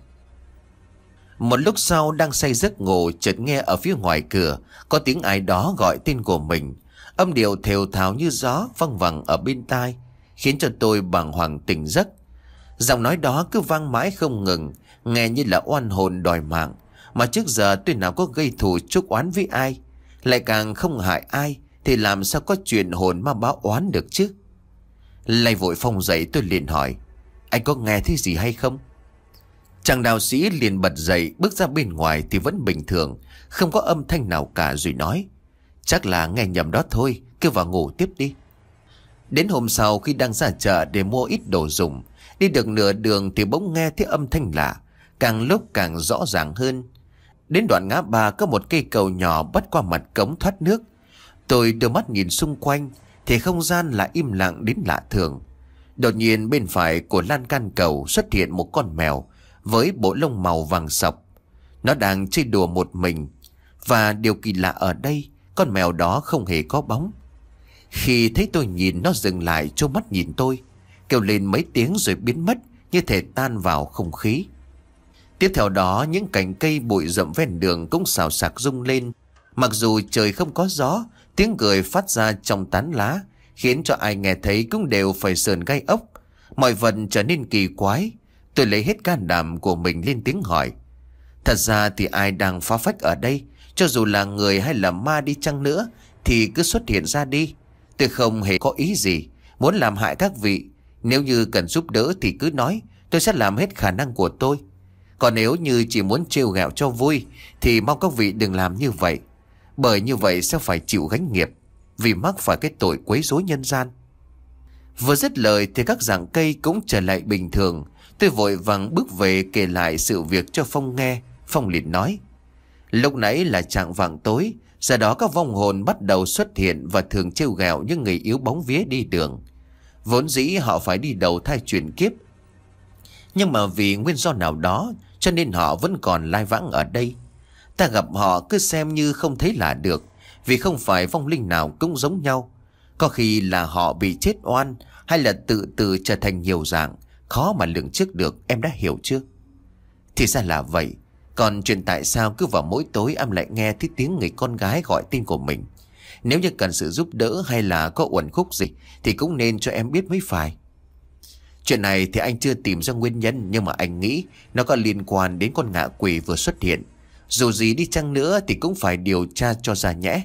Một lúc sau đang say giấc ngủ, chợt nghe ở phía ngoài cửa có tiếng ai đó gọi tên của mình. Âm điệu thều thào như gió văng vẳng ở bên tai, khiến cho tôi bàng hoàng tỉnh giấc. Giọng nói đó cứ vang mãi không ngừng, nghe như là oan hồn đòi mạng. Mà trước giờ tôi nào có gây thù chuốc oán với ai, lại càng không hại ai, thì làm sao có chuyện hồn ma báo oán được chứ? Lay vội Phong dậy, tôi liền hỏi: anh có nghe thấy gì hay không? Chàng đạo sĩ liền bật dậy, bước ra bên ngoài thì vẫn bình thường, không có âm thanh nào cả, rồi nói: chắc là nghe nhầm đó thôi, cứ vào ngủ tiếp đi. Đến hôm sau khi đang ra chợ để mua ít đồ dùng, đi được nửa đường thì bỗng nghe thấy âm thanh lạ, càng lúc càng rõ ràng hơn. Đến đoạn ngã ba có một cây cầu nhỏ bắt qua mặt cống thoát nước. Tôi đưa mắt nhìn xung quanh thì không gian lại im lặng đến lạ thường. Đột nhiên bên phải của lan can cầu xuất hiện một con mèo với bộ lông màu vàng sọc. Nó đang chơi đùa một mình, và điều kỳ lạ ở đây, con mèo đó không hề có bóng. Khi thấy tôi nhìn, nó dừng lại trố mắt nhìn tôi, kêu lên mấy tiếng rồi biến mất, như thể tan vào không khí. Tiếp theo đó, những cành cây bụi rậm ven đường cũng xào xạc rung lên. Mặc dù trời không có gió, tiếng cười phát ra trong tán lá, khiến cho ai nghe thấy cũng đều phải sờn gai ốc. Mọi vật trở nên kỳ quái. Tôi lấy hết can đảm của mình lên tiếng hỏi: Thật ra thì ai đang phá phách ở đây, cho dù là người hay là ma đi chăng nữa, thì cứ xuất hiện ra đi. Tôi không hề có ý gì muốn làm hại các vị. Nếu như cần giúp đỡ thì cứ nói, tôi sẽ làm hết khả năng của tôi. Còn nếu như chỉ muốn trêu ghẹo cho vui thì mong các vị đừng làm như vậy. Bởi như vậy sẽ phải chịu gánh nghiệp, vì mắc phải cái tội quấy rối nhân gian. Vừa dứt lời thì các rặng cây cũng trở lại bình thường. Tôi vội vàng bước về kể lại sự việc cho Phong nghe. Phong liền nói: lúc nãy là chạng vạng tối, giờ đó các vong hồn bắt đầu xuất hiện và thường trêu ghẹo những người yếu bóng vía đi đường. Vốn dĩ họ phải đi đầu thai chuyển kiếp, nhưng mà vì nguyên do nào đó cho nên họ vẫn còn lai vãng ở đây. Ta gặp họ cứ xem như không thấy là được, vì không phải vong linh nào cũng giống nhau. Có khi là họ bị chết oan, hay là tự tự trở thành nhiều dạng, khó mà lường trước được, em đã hiểu chưa? Thì ra là vậy. Còn chuyện tại sao cứ vào mỗi tối em lại nghe thấy tiếng người con gái gọi tên của mình? Nếu như cần sự giúp đỡ hay là có uẩn khúc gì thì cũng nên cho em biết mới phải. Chuyện này thì anh chưa tìm ra nguyên nhân, nhưng mà anh nghĩ nó có liên quan đến con ngạ quỷ vừa xuất hiện. Dù gì đi chăng nữa thì cũng phải điều tra cho ra nhẽ.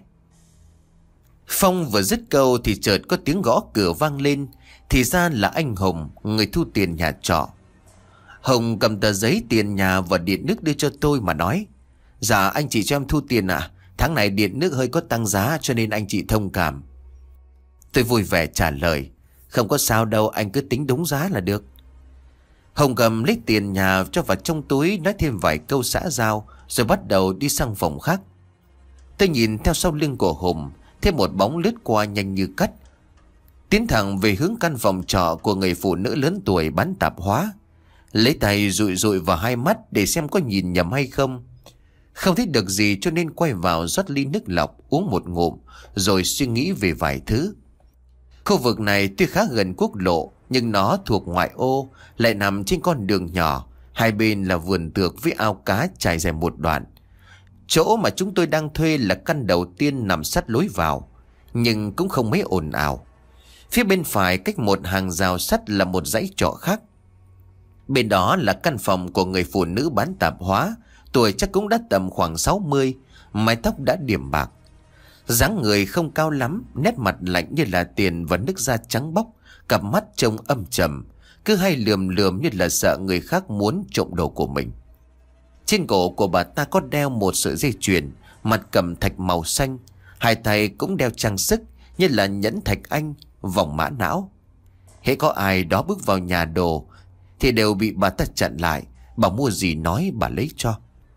Phong vừa dứt câu thì chợt có tiếng gõ cửa vang lên. Thì ra là anh Hùng, người thu tiền nhà trọ. Hùng cầm tờ giấy tiền nhà và điện nước đưa cho tôi mà nói: dạ anh chị cho em thu tiền ạ. À? Tháng này điện nước hơi có tăng giá cho nên anh chị thông cảm. Tôi vui vẻ trả lời: không có sao đâu, anh cứ tính đúng giá là được. Hùng cầm lấy tiền nhà cho vào trong túi, nói thêm vài câu xã giao rồi bắt đầu đi sang phòng khác. Tôi nhìn theo sau lưng của Hùng, thêm một bóng lướt qua nhanh như cắt, tiến thẳng về hướng căn phòng trọ của người phụ nữ lớn tuổi bán tạp hóa. Lấy tay dụi dụi vào hai mắt để xem có nhìn nhầm hay không. Không thấy được gì cho nên quay vào rót ly nước lọc uống một ngụm, rồi suy nghĩ về vài thứ. Khu vực này tuy khá gần quốc lộ, nhưng nó thuộc ngoại ô, lại nằm trên con đường nhỏ. Hai bên là vườn tược với ao cá trải dài một đoạn. Chỗ mà chúng tôi đang thuê là căn đầu tiên nằm sát lối vào, nhưng cũng không mấy ồn ào. Phía bên phải cách một hàng rào sắt là một dãy trọ khác. Bên đó là căn phòng của người phụ nữ bán tạp hóa, tuổi chắc cũng đã tầm khoảng sáu mươi, mái tóc đã điểm bạc. Dáng người không cao lắm, nét mặt lạnh như là tiền và nước da trắng bóc, cặp mắt trông âm trầm, cứ hay lườm lườm như là sợ người khác muốn trộm đồ của mình. Trên cổ của bà ta có đeo một sợi dây chuyền, mặt cầm thạch màu xanh, hai tay cũng đeo trang sức như là nhẫn thạch anh, vòng mã não. Hễ có ai đó bước vào nhà đồ thì đều bị bà ta chặn lại, bảo mua gì nói bà lấy cho.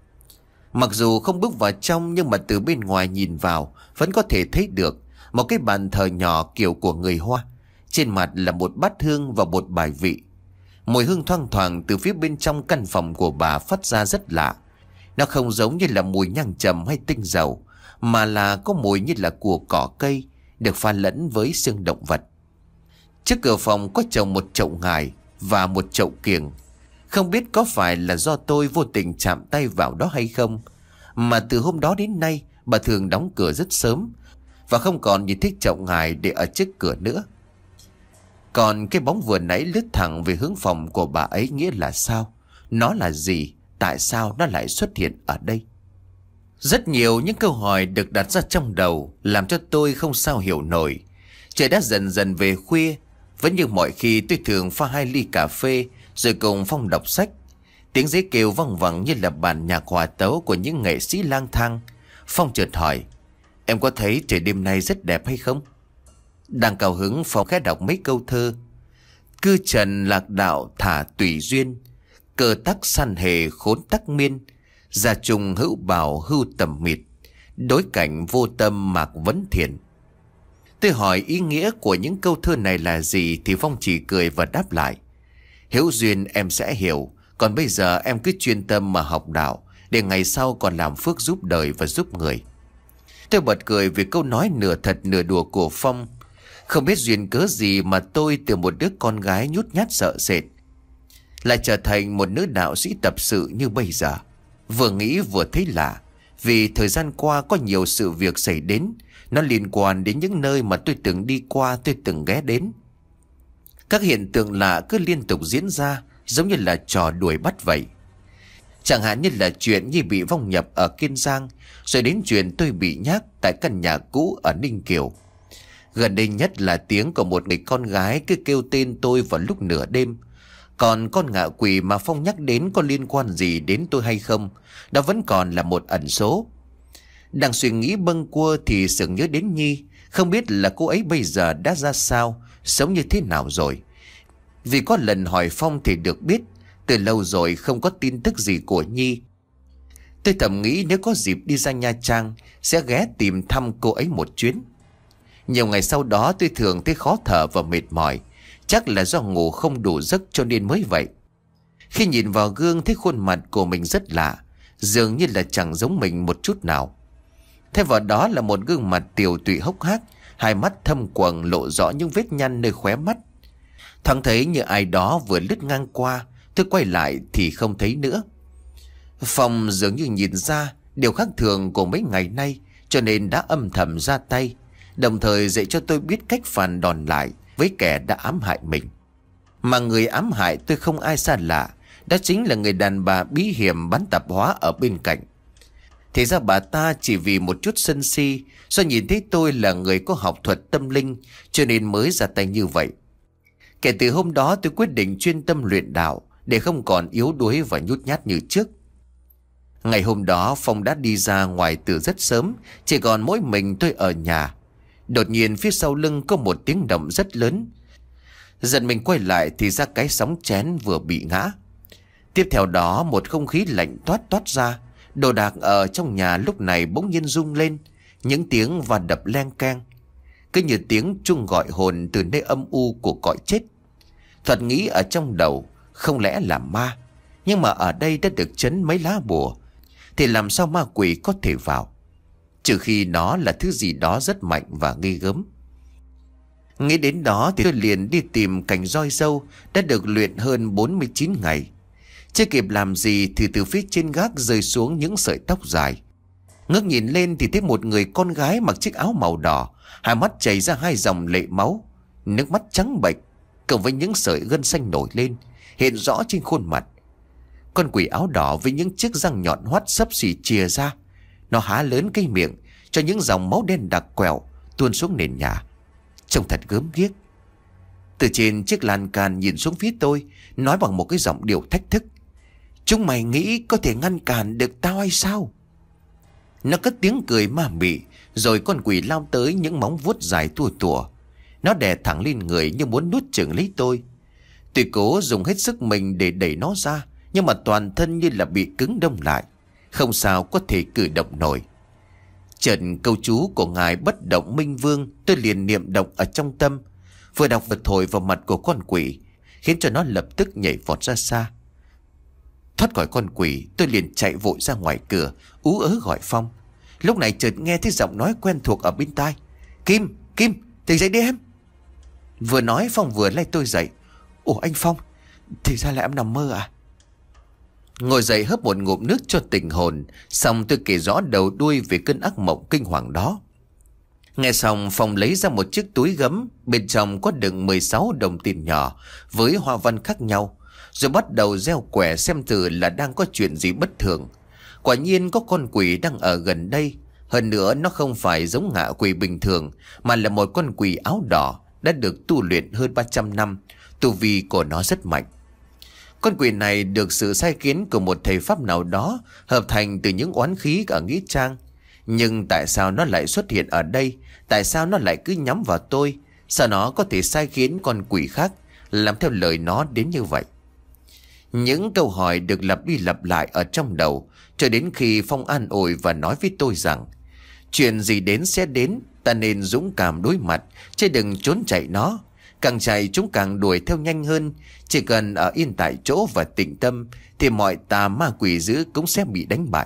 Mặc dù không bước vào trong, nhưng mà từ bên ngoài nhìn vào vẫn có thể thấy được một cái bàn thờ nhỏ kiểu của người Hoa. Trên mặt là một bát hương và một bài vị. Mùi hương thoang thoảng từ phía bên trong căn phòng của bà phát ra rất lạ. Nó không giống như là mùi nhang trầm hay tinh dầu, mà là có mùi như là của cỏ cây được pha lẫn với xương động vật. Trước cửa phòng có trồng một chậu ngải và một chậu kiểng. Không biết có phải là do tôi vô tình chạm tay vào đó hay không, mà từ hôm đó đến nay bà thường đóng cửa rất sớm và không còn nhìn thấy chậu ngải để ở trước cửa nữa. Còn cái bóng vừa nãy lướt thẳng về hướng phòng của bà ấy nghĩa là sao? Nó là gì? Tại sao nó lại xuất hiện ở đây? Rất nhiều những câu hỏi được đặt ra trong đầu, làm cho tôi không sao hiểu nổi. Trời đã dần dần về khuya. Vẫn như mọi khi, tôi thường pha hai ly cà phê rồi cùng Phong đọc sách. Tiếng giấy kêu văng vẳng như là bản nhạc hòa tấu của những nghệ sĩ lang thang. Phong chợt hỏi: em có thấy trời đêm nay rất đẹp hay không? Đang cao hứng, Phong khẽ đọc mấy câu thơ: cư trần lạc đạo thả tùy duyên, cơ tắc san hề khốn tắc miên, gia trùng hữu bảo hưu tầm mịt, đối cảnh vô tâm mạc vấn thiền. Tôi hỏi ý nghĩa của những câu thơ này là gì thì Phong chỉ cười và đáp lại: hữu duyên em sẽ hiểu, còn bây giờ em cứ chuyên tâm mà học đạo, để ngày sau còn làm phước giúp đời và giúp người. Tôi bật cười vì câu nói nửa thật nửa đùa của Phong. Không biết duyên cớ gì mà tôi từ một đứa con gái nhút nhát sợ sệt lại trở thành một nữ đạo sĩ tập sự như bây giờ. Vừa nghĩ vừa thấy lạ, vì thời gian qua có nhiều sự việc xảy đến, nó liên quan đến những nơi mà tôi từng đi qua, tôi từng ghé đến. Các hiện tượng lạ cứ liên tục diễn ra, giống như là trò đuổi bắt vậy. Chẳng hạn như là chuyện Nhi bị vong nhập ở Kiên Giang, rồi đến chuyện tôi bị nhác tại căn nhà cũ ở Ninh Kiều. Gần đây nhất là tiếng của một người con gái cứ kêu tên tôi vào lúc nửa đêm. Còn con ngạ quỷ mà Phong nhắc đến có liên quan gì đến tôi hay không, đó vẫn còn là một ẩn số. Đang suy nghĩ bâng quơ thì sực nhớ đến Nhi. Không biết là cô ấy bây giờ đã ra sao, sống như thế nào rồi. Vì có lần hỏi Phong thì được biết từ lâu rồi không có tin tức gì của Nhi. Tôi thầm nghĩ nếu có dịp đi ra Nha Trang sẽ ghé tìm thăm cô ấy một chuyến. Nhiều ngày sau đó tôi thường thấy khó thở và mệt mỏi. Chắc là do ngủ không đủ giấc cho nên mới vậy. Khi nhìn vào gương thấy khuôn mặt của mình rất lạ, dường như là chẳng giống mình một chút nào. Thay vào đó là một gương mặt tiều tụy hốc hác, hai mắt thâm quầng lộ rõ những vết nhăn nơi khóe mắt. Thoáng thấy như ai đó vừa lướt ngang qua, tôi quay lại thì không thấy nữa. Phong dường như nhìn ra điều khác thường của mấy ngày nay, cho nên đã âm thầm ra tay, đồng thời dạy cho tôi biết cách phản đòn lại với kẻ đã ám hại mình. Mà người ám hại tôi không ai xa lạ, đó chính là người đàn bà bí hiểm bán tạp hóa ở bên cạnh. Thì ra bà ta chỉ vì một chút sân si, do nhìn thấy tôi là người có học thuật tâm linh, cho nên mới ra tay như vậy. Kể từ hôm đó tôi quyết định chuyên tâm luyện đạo, để không còn yếu đuối và nhút nhát như trước. Ngày hôm đó Phong đã đi ra ngoài từ rất sớm, chỉ còn mỗi mình tôi ở nhà. Đột nhiên phía sau lưng có một tiếng động rất lớn. Dần mình quay lại thì ra cái sóng chén vừa bị ngã. Tiếp theo đó một không khí lạnh toát toát ra. Đồ đạc ở trong nhà lúc này bỗng nhiên rung lên, những tiếng và đập len keng, cứ như tiếng chuông gọi hồn từ nơi âm u của cõi chết. Thoạt nghĩ ở trong đầu không lẽ là ma, nhưng mà ở đây đã được trấn mấy lá bùa, thì làm sao ma quỷ có thể vào, trừ khi nó là thứ gì đó rất mạnh và ghê gớm. Nghĩ đến đó thì tôi liền đi tìm cành roi dâu đã được luyện hơn bốn mươi chín ngày. Chưa kịp làm gì thì từ phía trên gác rơi xuống những sợi tóc dài. Ngước nhìn lên thì thấy một người con gái mặc chiếc áo màu đỏ, hai mắt chảy ra hai dòng lệ máu, nước mắt trắng bệch cộng với những sợi gân xanh nổi lên hiện rõ trên khuôn mặt. Con quỷ áo đỏ với những chiếc răng nhọn hoắt xấp xỉ chìa ra, nó há lớn cái miệng cho những dòng máu đen đặc quẹo tuôn xuống nền nhà, trông thật gớm ghiếc. Từ trên chiếc lan can nhìn xuống phía tôi, nói bằng một cái giọng điệu thách thức: "Chúng mày nghĩ có thể ngăn cản được tao hay sao?" Nó cất tiếng cười ma mị, rồi con quỷ lao tới những móng vuốt dài tua tủa. Nó đè thẳng lên người như muốn nuốt chửng lấy tôi. Tôi cố dùng hết sức mình để đẩy nó ra, nhưng mà toàn thân như là bị cứng đông lại, không sao có thể cử động nổi. Chợt câu chú của ngài Bất Động Minh Vương tôi liền niệm đọc ở trong tâm, vừa đọc vừa thổi vào mặt của con quỷ, khiến cho nó lập tức nhảy vọt ra xa. Thoát khỏi con quỷ, tôi liền chạy vội ra ngoài cửa, ú ớ gọi Phong. Lúc này chợt nghe thấy giọng nói quen thuộc ở bên tai: "Kim, Kim, tỉnh dậy đi em." Vừa nói Phong vừa lay tôi dậy. "Ủa anh Phong, thì ra là em nằm mơ à?" Ngồi dậy hớp một ngụm nước cho tỉnh hồn, xong tôi kể rõ đầu đuôi về cơn ác mộng kinh hoàng đó. Nghe xong Phong lấy ra một chiếc túi gấm, bên trong có đựng mười sáu đồng tiền nhỏ với hoa văn khác nhau, rồi bắt đầu gieo quẻ xem thử là đang có chuyện gì bất thường. Quả nhiên có con quỷ đang ở gần đây. Hơn nữa nó không phải giống ngạ quỷ bình thường, mà là một con quỷ áo đỏ đã được tu luyện hơn ba trăm năm. Tu vi của nó rất mạnh. Con quỷ này được sự sai khiến của một thầy pháp nào đó, hợp thành từ những oán khí ở nghĩa trang. Nhưng tại sao nó lại xuất hiện ở đây? Tại sao nó lại cứ nhắm vào tôi? Sao nó có thể sai khiến con quỷ khác làm theo lời nó đến như vậy? Những câu hỏi được lặp đi lặp lại ở trong đầu, cho đến khi Phong an ủi và nói với tôi rằng chuyện gì đến sẽ đến, ta nên dũng cảm đối mặt, chứ đừng trốn chạy nó. Càng chạy chúng càng đuổi theo nhanh hơn. Chỉ cần ở yên tại chỗ và tĩnh tâm thì mọi tà ma quỷ dữ cũng sẽ bị đánh bại.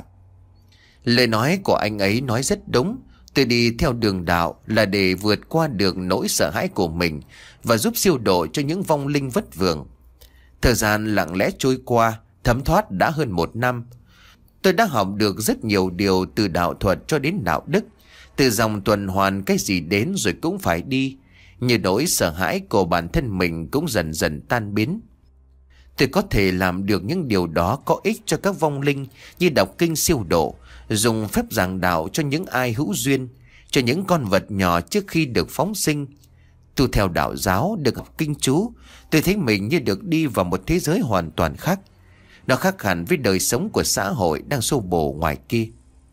Lời nói của anh ấy nói rất đúng. Tôi đi theo đường đạo là để vượt qua được nỗi sợ hãi của mình và giúp siêu độ cho những vong linh vất vưởng. Thời gian lặng lẽ trôi qua, thấm thoát đã hơn một năm. Tôi đã học được rất nhiều điều, từ đạo thuật cho đến đạo đức, từ dòng tuần hoàn cái gì đến rồi cũng phải đi. Như nỗi sợ hãi của bản thân mình cũng dần dần tan biến. Tôi có thể làm được những điều đó có ích cho các vong linh, như đọc kinh siêu độ, dùng phép giảng đạo cho những ai hữu duyên, cho những con vật nhỏ trước khi được phóng sinh. Tu theo đạo giáo, được học kinh chú, tôi thấy mình như được đi vào một thế giới hoàn toàn khác. Nó khác hẳn với đời sống của xã hội đang xô bồ ngoài kia.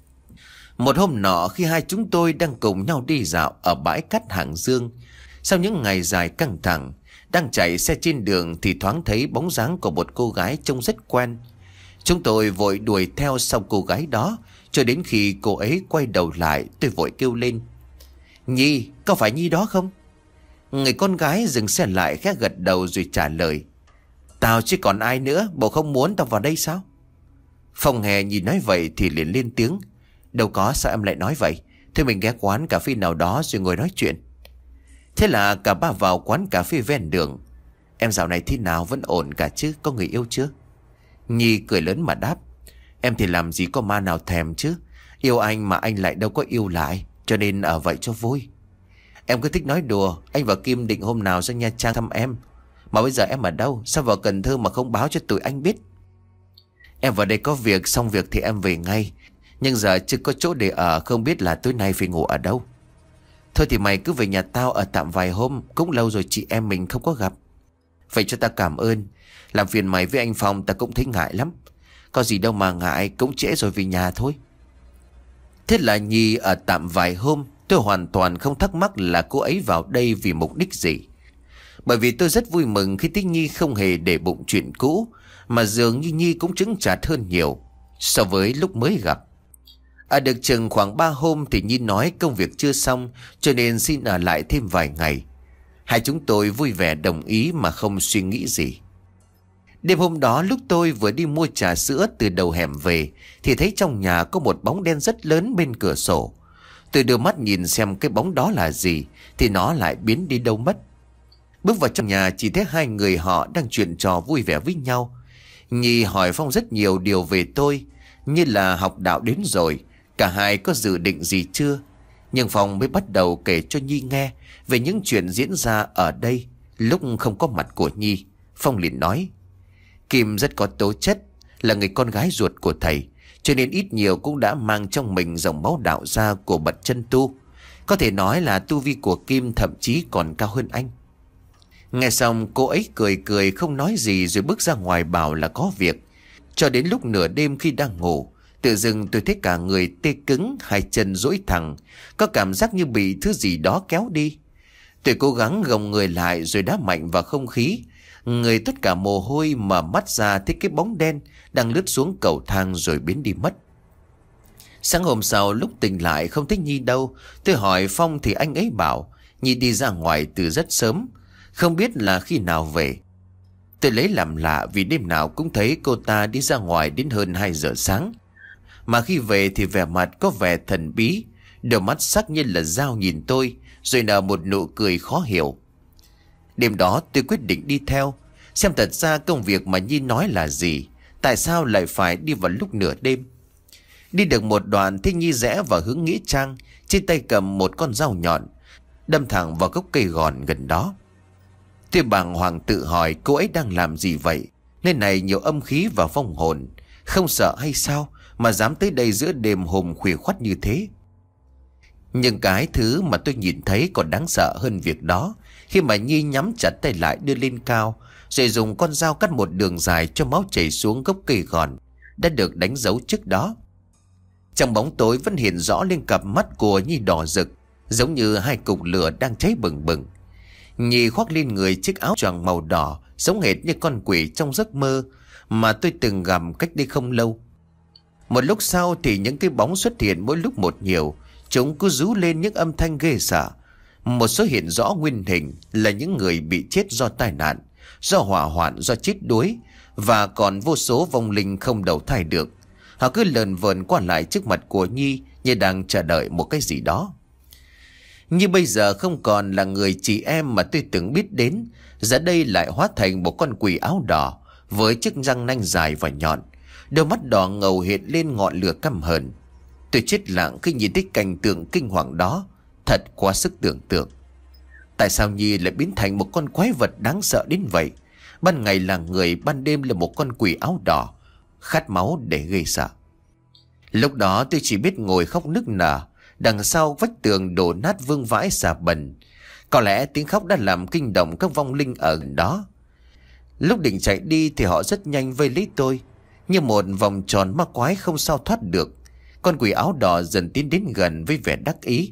Một hôm nọ, khi hai chúng tôi đang cùng nhau đi dạo ở bãi cát Hàng Dương, sau những ngày dài căng thẳng, đang chạy xe trên đường thì thoáng thấy bóng dáng của một cô gái trông rất quen. Chúng tôi vội đuổi theo sau cô gái đó, cho đến khi cô ấy quay đầu lại, tôi vội kêu lên: "Nhi, có phải Nhi đó không?" Người con gái dừng xe lại, khẽ gật đầu rồi trả lời: "Tao chứ còn ai nữa, bộ không muốn tao vào đây sao?" Phong Hè nhìn nói vậy thì liền lên tiếng: "Đâu có, sao em lại nói vậy? Thôi mình ghé quán cà phê nào đó rồi ngồi nói chuyện." Thế là cả ba vào quán cà phê ven đường. "Em dạo này thế nào, vẫn ổn cả chứ, có người yêu chưa?" Nhi cười lớn mà đáp: "Em thì làm gì có ma nào thèm chứ. Yêu anh mà anh lại đâu có yêu lại, cho nên ở vậy cho vui." "Em cứ thích nói đùa. Anh và Kim định hôm nào sang Nha Trang thăm em. Mà bây giờ em ở đâu? Sao vào Cần Thơ mà không báo cho tụi anh biết?" "Em vào đây có việc, xong việc thì em về ngay. Nhưng giờ chưa có chỗ để ở, không biết là tối nay phải ngủ ở đâu." "Thôi thì mày cứ về nhà tao ở tạm vài hôm, cũng lâu rồi chị em mình không có gặp." "Vậy cho ta cảm ơn. Làm phiền mày với anh Phong, ta cũng thấy ngại lắm." "Có gì đâu mà ngại, cũng trễ rồi, về nhà thôi." Thế là Nhi ở tạm vài hôm. Tôi hoàn toàn không thắc mắc là cô ấy vào đây vì mục đích gì. Bởi vì tôi rất vui mừng khi thấy Nhi không hề để bụng chuyện cũ, mà dường như Nhi cũng chững chạc hơn nhiều so với lúc mới gặp. Ở được chừng khoảng ba hôm thì Nhi nói công việc chưa xong, cho nên xin ở lại thêm vài ngày. Hai chúng tôi vui vẻ đồng ý mà không suy nghĩ gì. Đêm hôm đó, lúc tôi vừa đi mua trà sữa từ đầu hẻm về thì thấy trong nhà có một bóng đen rất lớn bên cửa sổ. Tôi đưa mắt nhìn xem cái bóng đó là gì thì nó lại biến đi đâu mất. Bước vào trong nhà chỉ thấy hai người họ đang chuyện trò vui vẻ với nhau. Nhi hỏi Phong rất nhiều điều về tôi, như là học đạo đến rồi, cả hai có dự định gì chưa. Nhưng Phong mới bắt đầu kể cho Nhi nghe về những chuyện diễn ra ở đây lúc không có mặt của Nhi. Phong liền nói: "Kim rất có tố chất, là người con gái ruột của thầy, cho nên ít nhiều cũng đã mang trong mình dòng máu đạo gia của bậc chân tu. Có thể nói là tu vi của Kim thậm chí còn cao hơn anh." Nghe xong cô ấy cười cười không nói gì rồi bước ra ngoài bảo là có việc. Cho đến lúc nửa đêm khi đang ngủ, tự dưng tôi thấy cả người tê cứng, hai chân duỗi thẳng, có cảm giác như bị thứ gì đó kéo đi. Tôi cố gắng gồng người lại rồi đá mạnh vào không khí. Người tất cả mồ hôi, mở mắt ra thấy cái bóng đen đang lướt xuống cầu thang rồi biến đi mất. Sáng hôm sau lúc tỉnh lại không thấy Nhi đâu. Tôi hỏi Phong thì anh ấy bảo Nhi đi ra ngoài từ rất sớm, không biết là khi nào về. Tôi lấy làm lạ vì đêm nào cũng thấy cô ta đi ra ngoài đến hơn hai giờ sáng. Mà khi về thì vẻ mặt có vẻ thần bí, đôi mắt sắc như là dao nhìn tôi, rồi nở một nụ cười khó hiểu. Đêm đó tôi quyết định đi theo, xem thật ra công việc mà Nhi nói là gì, tại sao lại phải đi vào lúc nửa đêm. Đi được một đoạn thì Nhi rẽ vào hướng nghĩa trang, trên tay cầm một con dao nhọn, đâm thẳng vào gốc cây gòn gần đó. Tôi bàng hoàng tự hỏi cô ấy đang làm gì vậy, nơi này nhiều âm khí và vong hồn, không sợ hay sao mà dám tới đây giữa đêm hôm khuya khoắt như thế. Nhưng cái thứ mà tôi nhìn thấy còn đáng sợ hơn việc đó, khi mà Nhi nhắm chặt tay lại đưa lên cao, rồi dùng con dao cắt một đường dài cho máu chảy xuống gốc cây gòn đã được đánh dấu trước đó. Trong bóng tối vẫn hiện rõ lên cặp mắt của Nhi đỏ rực, giống như hai cục lửa đang cháy bừng bừng. Nhi khoác lên người chiếc áo choàng màu đỏ, giống hệt như con quỷ trong giấc mơ mà tôi từng gặp cách đây không lâu. Một lúc sau thì những cái bóng xuất hiện mỗi lúc một nhiều, chúng cứ rú lên những âm thanh ghê sợ. Một số hiện rõ nguyên hình là những người bị chết do tai nạn, do hỏa hoạn, do chết đuối, và còn vô số vong linh không đầu thai được. Họ cứ lờn vờn qua lại trước mặt của Nhi như đang chờ đợi một cái gì đó. Như bây giờ không còn là người chị em mà tôi từng biết đến, giờ đây lại hóa thành một con quỷ áo đỏ với chiếc răng nanh dài và nhọn, đôi mắt đỏ ngầu hiện lên ngọn lửa căm hờn. Tôi chết lặng khi nhìn thấy cảnh tượng kinh hoàng đó, thật quá sức tưởng tượng. Tại sao Nhi lại biến thành một con quái vật đáng sợ đến vậy? Ban ngày là người, ban đêm là một con quỷ áo đỏ, khát máu để gây sợ. Lúc đó tôi chỉ biết ngồi khóc nức nở. Đằng sau vách tường đổ nát vương vãi xà bần. Có lẽ tiếng khóc đã làm kinh động các vong linh ở đó. Lúc định chạy đi thì họ rất nhanh vây lấy tôi, như một vòng tròn ma quái không sao thoát được. Con quỷ áo đỏ dần tiến đến gần với vẻ đắc ý.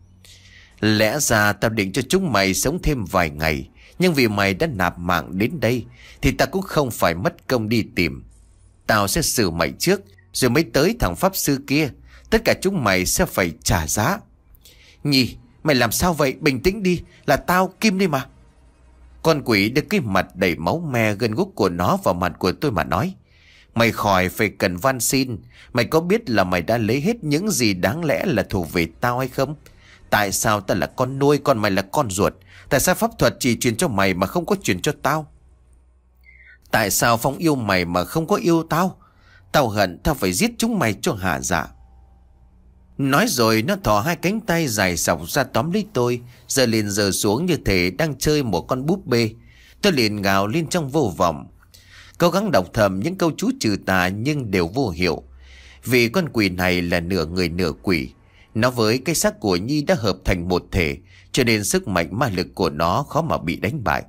Lẽ ra tao định cho chúng mày sống thêm vài ngày, nhưng vì mày đã nạp mạng đến đây thì ta cũng không phải mất công đi tìm. Tao sẽ xử mày trước, rồi mới tới thằng pháp sư kia. Tất cả chúng mày sẽ phải trả giá. Nhi, mày làm sao vậy? Bình tĩnh đi, là tao Kim đây mà. Con quỷ đưa cái mặt đầy máu me gần guốc của nó vào mặt của tôi mà nói: Mày khỏi phải cần van xin. Mày có biết là mày đã lấy hết những gì đáng lẽ là thuộc về tao hay không? Tại sao ta là con nuôi, còn mày là con ruột? Tại sao pháp thuật chỉ truyền cho mày mà không có truyền cho tao? Tại sao Phong yêu mày mà không có yêu tao? Tao hận tao phải giết chúng mày cho hả dạ. Nói rồi nó thò hai cánh tay dài sọc ra tóm lấy tôi, giờ liền giờ xuống như thể đang chơi một con búp bê. Tôi liền gào lên trong vô vọng, cố gắng đọc thầm những câu chú trừ tà nhưng đều vô hiệu. Vì con quỷ này là nửa người nửa quỷ. Nó với cái xác của Nhi đã hợp thành một thể, cho nên sức mạnh ma lực của nó khó mà bị đánh bại.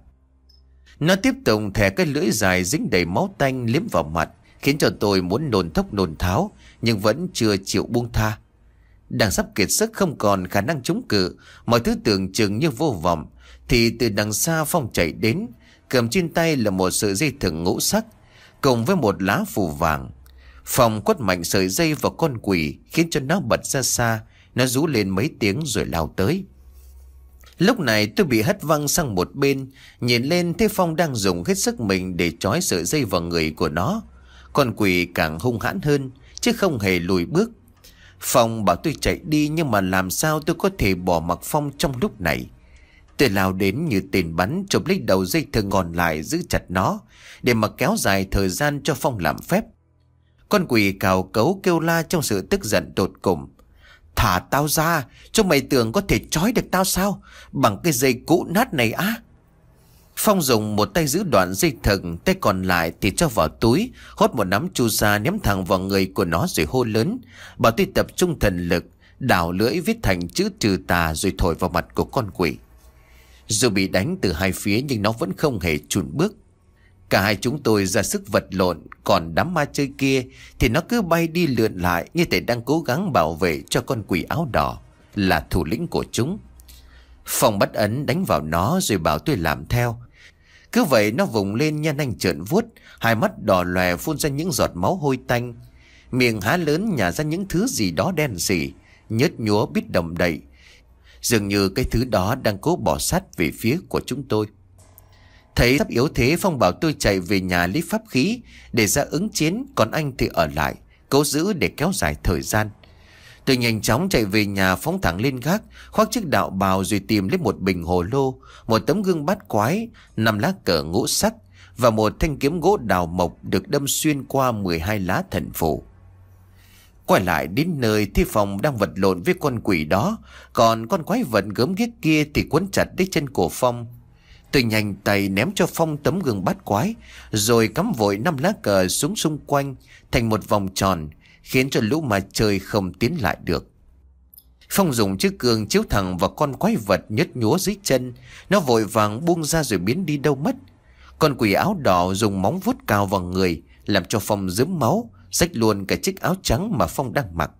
Nó tiếp tục thè cái lưỡi dài dính đầy máu tanh liếm vào mặt, khiến cho tôi muốn nôn thốc nôn tháo, nhưng vẫn chưa chịu buông tha. Đang sắp kiệt sức không còn khả năng chống cự, mọi thứ tưởng chừng như vô vọng, thì từ đằng xa Phong chạy đến, cầm trên tay là một sợi dây thừng ngũ sắc cùng với một lá phù vàng. Phong quất mạnh sợi dây vào con quỷ, khiến cho nó bật ra xa. Nó rú lên mấy tiếng rồi lao tới. Lúc này tôi bị hất văng sang một bên, nhìn lên thấy Phong đang dùng hết sức mình để trói sợi dây vào người của nó. Con quỷ càng hung hãn hơn, chứ không hề lùi bước. Phong bảo tôi chạy đi, nhưng mà làm sao tôi có thể bỏ mặc Phong trong lúc này. Tôi lao đến như tên bắn, chụp lấy đầu dây thừng còn lại, giữ chặt nó để mà kéo dài thời gian cho Phong làm phép. Con quỷ cào cấu kêu la trong sự tức giận tột cùng: Thả tao ra, cho mày tưởng có thể trói được tao sao? Bằng cái dây cũ nát này á. Phong dùng một tay giữ đoạn dây thừng, tay còn lại thì cho vào túi, hốt một nắm chu sa ném thẳng vào người của nó rồi hô lớn, bảo tôi tập trung thần lực, đảo lưỡi viết thành chữ trừ tà rồi thổi vào mặt của con quỷ. Dù bị đánh từ hai phía nhưng nó vẫn không hề chùn bước. Cả hai chúng tôi ra sức vật lộn, còn đám ma chơi kia thì nó cứ bay đi lượn lại như thể đang cố gắng bảo vệ cho con quỷ áo đỏ, là thủ lĩnh của chúng. Phong bắt ấn đánh vào nó rồi bảo tôi làm theo. Cứ vậy nó vùng lên nhanh nhanh trợn vuốt, hai mắt đỏ lòe phun ra những giọt máu hôi tanh, miệng há lớn nhả ra những thứ gì đó đen sì, nhớt nhúa biết động đậy. Dường như cái thứ đó đang cố bò sát về phía của chúng tôi. Thấy sắp yếu thế, Phong bảo tôi chạy về nhà lấy pháp khí để ra ứng chiến, còn anh thì ở lại cố giữ để kéo dài thời gian. Tôi nhanh chóng chạy về nhà, phóng thẳng lên gác, khoác chiếc đạo bào rồi tìm lấy một bình hồ lô, một tấm gương bát quái, năm lá cờ ngũ sắc và một thanh kiếm gỗ đào mộc được đâm xuyên qua mười hai lá thần phù. Quay lại đến nơi thì Phong đang vật lộn với con quỷ đó, còn con quái vật gớm ghiếc kia thì quấn chặt lấy chân của Phong. Tôi nhanh tay ném cho Phong tấm gương bát quái, rồi cắm vội năm lá cờ xuống xung quanh thành một vòng tròn, khiến cho lũ ma chơi không tiến lại được. Phong dùng chiếc gương chiếu thẳng vào con quái vật nhớt nhúa dưới chân, nó vội vàng buông ra rồi biến đi đâu mất. Con quỷ áo đỏ dùng móng vuốt cào vào người, làm cho Phong rớm máu, xách luôn cả chiếc áo trắng mà Phong đang mặc.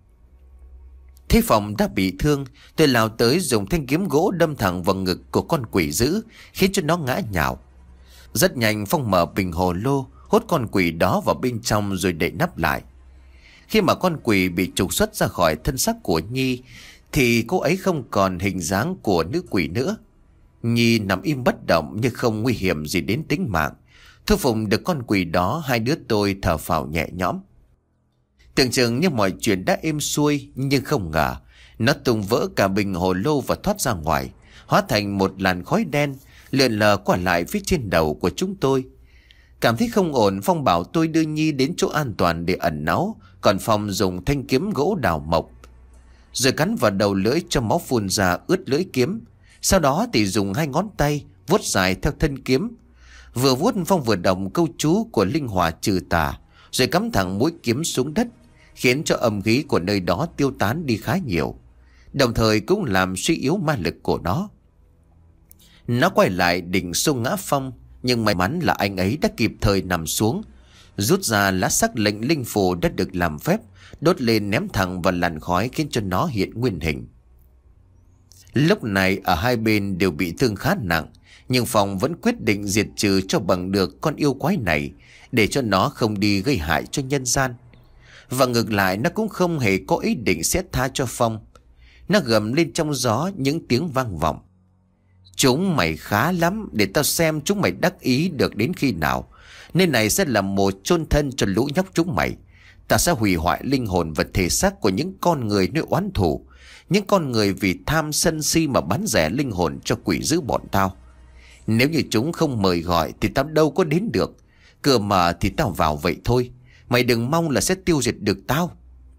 Thấy Phong đã bị thương, tôi lao tới dùng thanh kiếm gỗ đâm thẳng vào ngực của con quỷ dữ, khiến cho nó ngã nhào. Rất nhanh Phong mở bình hồ lô, hút con quỷ đó vào bên trong rồi đậy nắp lại. Khi mà con quỷ bị trục xuất ra khỏi thân xác của Nhi thì cô ấy không còn hình dáng của nữ quỷ nữa. Nhi nằm im bất động nhưng không nguy hiểm gì đến tính mạng. Thu phục được con quỷ đó, hai đứa tôi thở phào nhẹ nhõm. Tưởng chừng như mọi chuyện đã êm xuôi, nhưng không ngờ nó tung vỡ cả bình hồ lô và thoát ra ngoài, hóa thành một làn khói đen lượn lờ qua lại phía trên đầu của chúng tôi. Cảm thấy không ổn, Phong bảo tôi đưa Nhi đến chỗ an toàn để ẩn náu, còn Phong dùng thanh kiếm gỗ đào mộc rồi cắn vào đầu lưỡi cho máu phun ra ướt lưỡi kiếm. Sau đó thì dùng hai ngón tay vuốt dài theo thân kiếm, Vừa vuốt Phong vừa đọc câu chú của linh hỏa trừ tà, rồi cắm thẳng mũi kiếm xuống đất, khiến cho âm khí của nơi đó tiêu tán đi khá nhiều, đồng thời cũng làm suy yếu ma lực của nó. Nó quay lại định xông ngã Phong, nhưng may mắn là anh ấy đã kịp thời nằm xuống, rút ra lá sắc lệnh linh phù đã được làm phép, đốt lên ném thẳng vào làn khói, khiến cho nó hiện nguyên hình. Lúc này ở hai bên đều bị thương khá nặng, nhưng Phong vẫn quyết định diệt trừ cho bằng được con yêu quái này, để cho nó không đi gây hại cho nhân gian. Và ngược lại, nó cũng không hề có ý định sẽ tha cho Phong. Nó gầm lên trong gió những tiếng vang vọng: "Chúng mày khá lắm, để tao xem chúng mày đắc ý được đến khi nào. Nơi này sẽ là một chôn thân cho lũ nhóc chúng mày. Ta sẽ hủy hoại linh hồn và thể xác của những con người nơi oán thù, những con người vì tham sân si mà bán rẻ linh hồn cho quỷ dữ bọn tao. Nếu như chúng không mời gọi thì tao đâu có đến được. Cửa mở thì tao vào vậy thôi. Mày đừng mong là sẽ tiêu diệt được tao."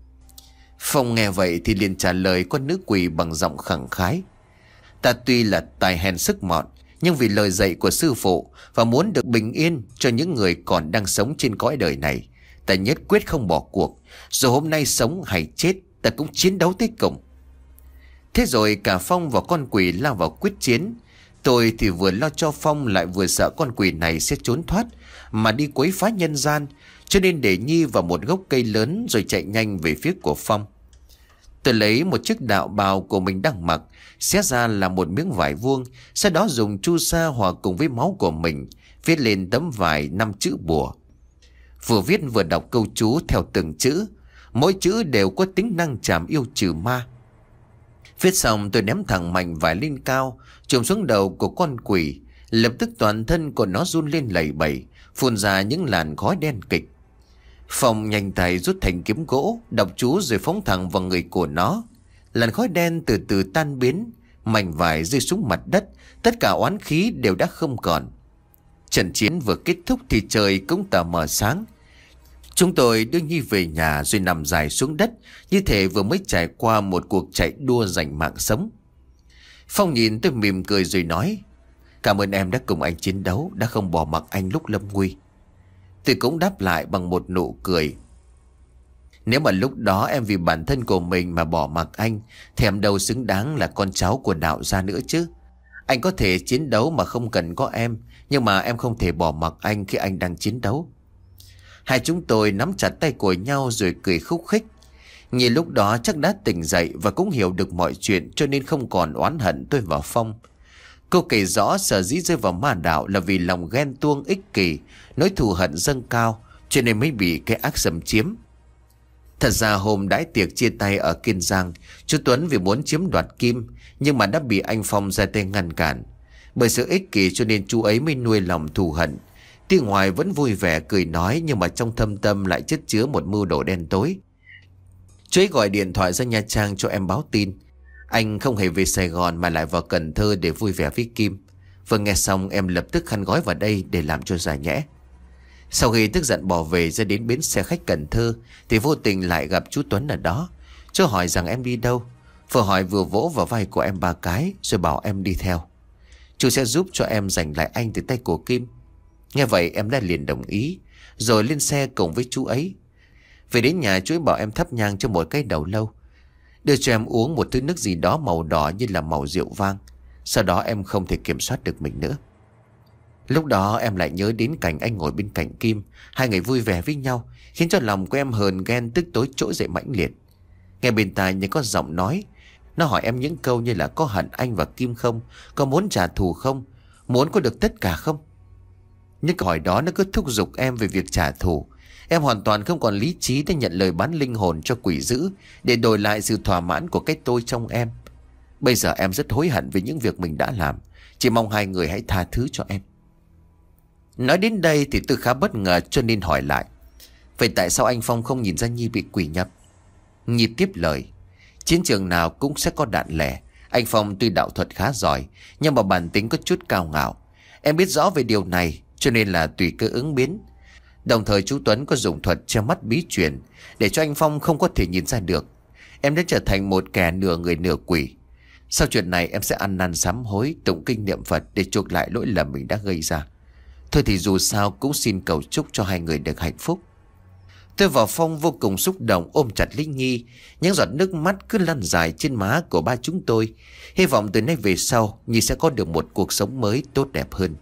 Phong nghe vậy thì liền trả lời con nữ quỷ bằng giọng khẳng khái: "Ta tuy là tài hèn sức mọn, nhưng vì lời dạy của sư phụ và muốn được bình yên cho những người còn đang sống trên cõi đời này, ta nhất quyết không bỏ cuộc. Dù hôm nay sống hay chết, ta cũng chiến đấu tới cùng." Thế rồi cả Phong và con quỷ lao vào quyết chiến. Tôi thì vừa lo cho Phong, lại vừa sợ con quỷ này sẽ trốn thoát mà đi quấy phá nhân gian, cho nên để Nhi vào một gốc cây lớn rồi chạy nhanh về phía của Phong. Tôi lấy một chiếc đạo bào của mình đang mặc, xé ra là một miếng vải vuông, sau đó dùng chu sa hòa cùng với máu của mình viết lên tấm vải năm chữ bùa. Vừa viết vừa đọc câu chú theo từng chữ, mỗi chữ đều có tính năng trảm yêu trừ ma. Viết xong tôi ném thẳng mảnh vải lên cao, chụm xuống đầu của con quỷ. Lập tức toàn thân của nó run lên lẩy bẩy, phun ra những làn khói đen kịch. Phong nhanh tay rút thành kiếm gỗ, đọc chú rồi phóng thẳng vào người của nó. Làn khói đen từ từ tan biến, mảnh vải rơi xuống mặt đất, tất cả oán khí đều đã không còn. Trận chiến vừa kết thúc thì trời cũng tờ mờ sáng. Chúng tôi đưa Nhi về nhà rồi nằm dài xuống đất, như thể vừa mới trải qua một cuộc chạy đua giành mạng sống. Phong nhìn tôi mỉm cười rồi nói: "Cảm ơn em đã cùng anh chiến đấu, đã không bỏ mặc anh lúc lâm nguy." Tôi cũng đáp lại bằng một nụ cười: "Nếu mà lúc đó em vì bản thân của mình mà bỏ mặc anh, thì em đâu xứng đáng là con cháu của đạo gia nữa chứ. Anh có thể chiến đấu mà không cần có em, nhưng mà em không thể bỏ mặc anh khi anh đang chiến đấu." Hai chúng tôi nắm chặt tay của nhau rồi cười khúc khích. Nhi lúc đó chắc đã tỉnh dậy và cũng hiểu được mọi chuyện, cho nên không còn oán hận tôi và Phong. Cô kể rõ sở dĩ rơi vào ma đạo là vì lòng ghen tuông ích kỷ, nỗi thù hận dâng cao, cho nên mới bị cái ác xâm chiếm. Thật ra hôm đãi tiệc chia tay ở Kiên Giang, chú Tuấn vì muốn chiếm đoạt kim, nhưng mà đã bị anh Phong ra tay ngăn cản. Bởi sự ích kỷ cho nên chú ấy mới nuôi lòng thù hận. Tuy ngoài vẫn vui vẻ cười nói, nhưng mà trong thâm tâm lại chất chứa một mưu đồ đen tối. Chú ấy gọi điện thoại ra Nha Trang cho em báo tin anh không hề về Sài Gòn mà lại vào Cần Thơ để vui vẻ với Kim. Vừa nghe xong em lập tức khăn gói vào đây để làm cho giải nhẽ. Sau khi tức giận bỏ về ra đến bến xe khách Cần Thơ thì vô tình lại gặp chú Tuấn ở đó. Chú hỏi rằng em đi đâu, vừa hỏi vừa vỗ vào vai của em ba cái rồi bảo em đi theo. Chú sẽ giúp cho em giành lại anh từ tay của Kim. Nghe vậy em đã liền đồng ý, rồi lên xe cùng với chú ấy. Về đến nhà chú ấy bảo em thắp nhang cho một cái đầu lâu, đưa cho em uống một thứ nước gì đó màu đỏ như là màu rượu vang. Sau đó em không thể kiểm soát được mình nữa. Lúc đó em lại nhớ đến cảnh anh ngồi bên cạnh Kim, hai người vui vẻ với nhau, khiến cho lòng của em hờn ghen tức tối trỗi dậy mãnh liệt. Nghe bên tai như có giọng nói, nó hỏi em những câu như là có hận anh và Kim không, có muốn trả thù không, muốn có được tất cả không. Những câu hỏi đó nó cứ thúc giục em về việc trả thù. Em hoàn toàn không còn lý trí để nhận lời bán linh hồn cho quỷ dữ, để đổi lại sự thỏa mãn của cái tôi trong em. Bây giờ em rất hối hận về những việc mình đã làm, chỉ mong hai người hãy tha thứ cho em. Nói đến đây thì tôi khá bất ngờ cho nên hỏi lại: vậy tại sao anh Phong không nhìn ra Nhi bị quỷ nhập? Nhi tiếp lời: chiến trường nào cũng sẽ có đạn lẻ. Anh Phong tuy đạo thuật khá giỏi, nhưng mà bản tính có chút cao ngạo. Em biết rõ về điều này, cho nên là tùy cơ ứng biến. Đồng thời chú Tuấn có dùng thuật che mắt bí truyền, để cho anh Phong không có thể nhìn ra được. Em đã trở thành một kẻ nửa người nửa quỷ. Sau chuyện này em sẽ ăn năn sám hối, tụng kinh niệm Phật để chuộc lại lỗi lầm mình đã gây ra. Thôi thì dù sao cũng xin cầu chúc cho hai người được hạnh phúc. Tôi và Phong vô cùng xúc động ôm chặt Linh Nhi. Những giọt nước mắt cứ lăn dài trên má của ba chúng tôi. Hy vọng từ nay về sau Nhi sẽ có được một cuộc sống mới tốt đẹp hơn.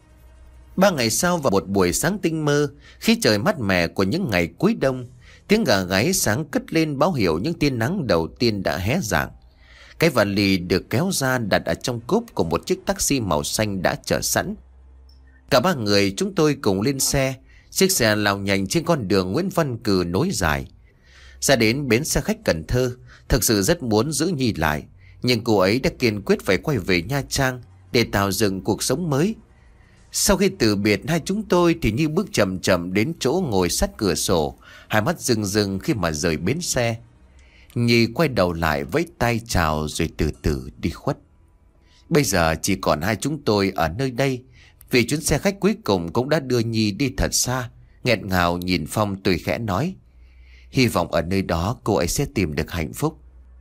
Ba ngày sau vào một buổi sáng tinh mơ, khi trời mát mẻ của những ngày cuối đông, tiếng gà gáy sáng cất lên báo hiệu những tia nắng đầu tiên đã hé rạng. Cái vali được kéo ra đặt ở trong cốp của một chiếc taxi màu xanh đã chờ sẵn. Cả ba người chúng tôi cùng lên xe. Chiếc xe lao nhanh trên con đường Nguyễn Văn Cừ nối dài ra đến bến xe khách Cần Thơ. Thực sự rất muốn giữ Nhi lại, nhưng cô ấy đã kiên quyết phải quay về Nha Trang để tạo dựng cuộc sống mới. Sau khi từ biệt hai chúng tôi thì Nhi bước chậm chậm đến chỗ ngồi sát cửa sổ, hai mắt rưng rưng khi mà rời bến xe. Nhi quay đầu lại vẫy tay chào rồi từ từ đi khuất. Bây giờ chỉ còn hai chúng tôi ở nơi đây, vì chuyến xe khách cuối cùng cũng đã đưa Nhi đi thật xa. Nghẹn ngào nhìn Phong, tôi khẽ nói: hy vọng ở nơi đó cô ấy sẽ tìm được hạnh phúc.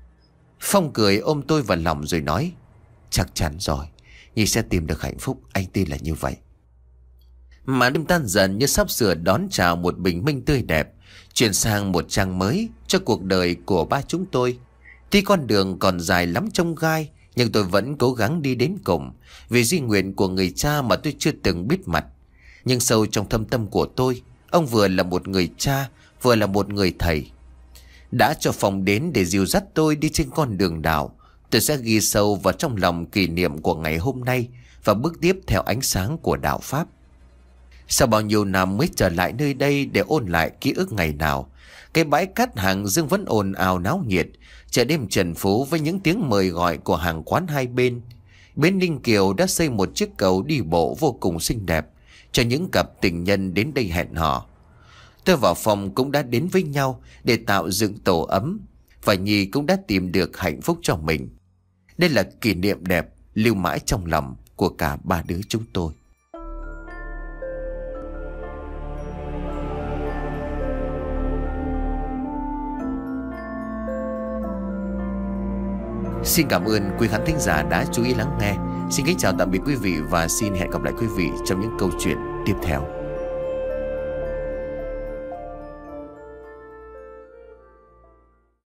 Phong cười ôm tôi vào lòng rồi nói: chắc chắn rồi, Nhi sẽ tìm được hạnh phúc, anh tin là như vậy. Mà đêm tan dần như sắp sửa đón chào một bình minh tươi đẹp, chuyển sang một trang mới cho cuộc đời của ba chúng tôi. Tuy con đường còn dài lắm chông gai, nhưng tôi vẫn cố gắng đi đến cùng, vì di nguyện của người cha mà tôi chưa từng biết mặt. Nhưng sâu trong thâm tâm của tôi, ông vừa là một người cha, vừa là một người thầy. Đã cho Phong đến để dìu dắt tôi đi trên con đường đạo. Tôi sẽ ghi sâu vào trong lòng kỷ niệm của ngày hôm nay và bước tiếp theo ánh sáng của đạo Pháp. Sau bao nhiêu năm mới trở lại nơi đây để ôn lại ký ức ngày nào, cái bãi cát hàng dương vẫn ồn ào náo nhiệt, chợ đêm trần phố với những tiếng mời gọi của hàng quán hai bên. Bến Ninh Kiều đã xây một chiếc cầu đi bộ vô cùng xinh đẹp cho những cặp tình nhân đến đây hẹn hò. Tôi và Phong cũng đã đến với nhau để tạo dựng tổ ấm, và Nhi cũng đã tìm được hạnh phúc cho mình. Đây là kỷ niệm đẹp lưu mãi trong lòng của cả ba đứa chúng tôi. Xin cảm ơn quý khán thính giả đã chú ý lắng nghe. Xin kính chào tạm biệt quý vị và xin hẹn gặp lại quý vị trong những câu chuyện tiếp theo.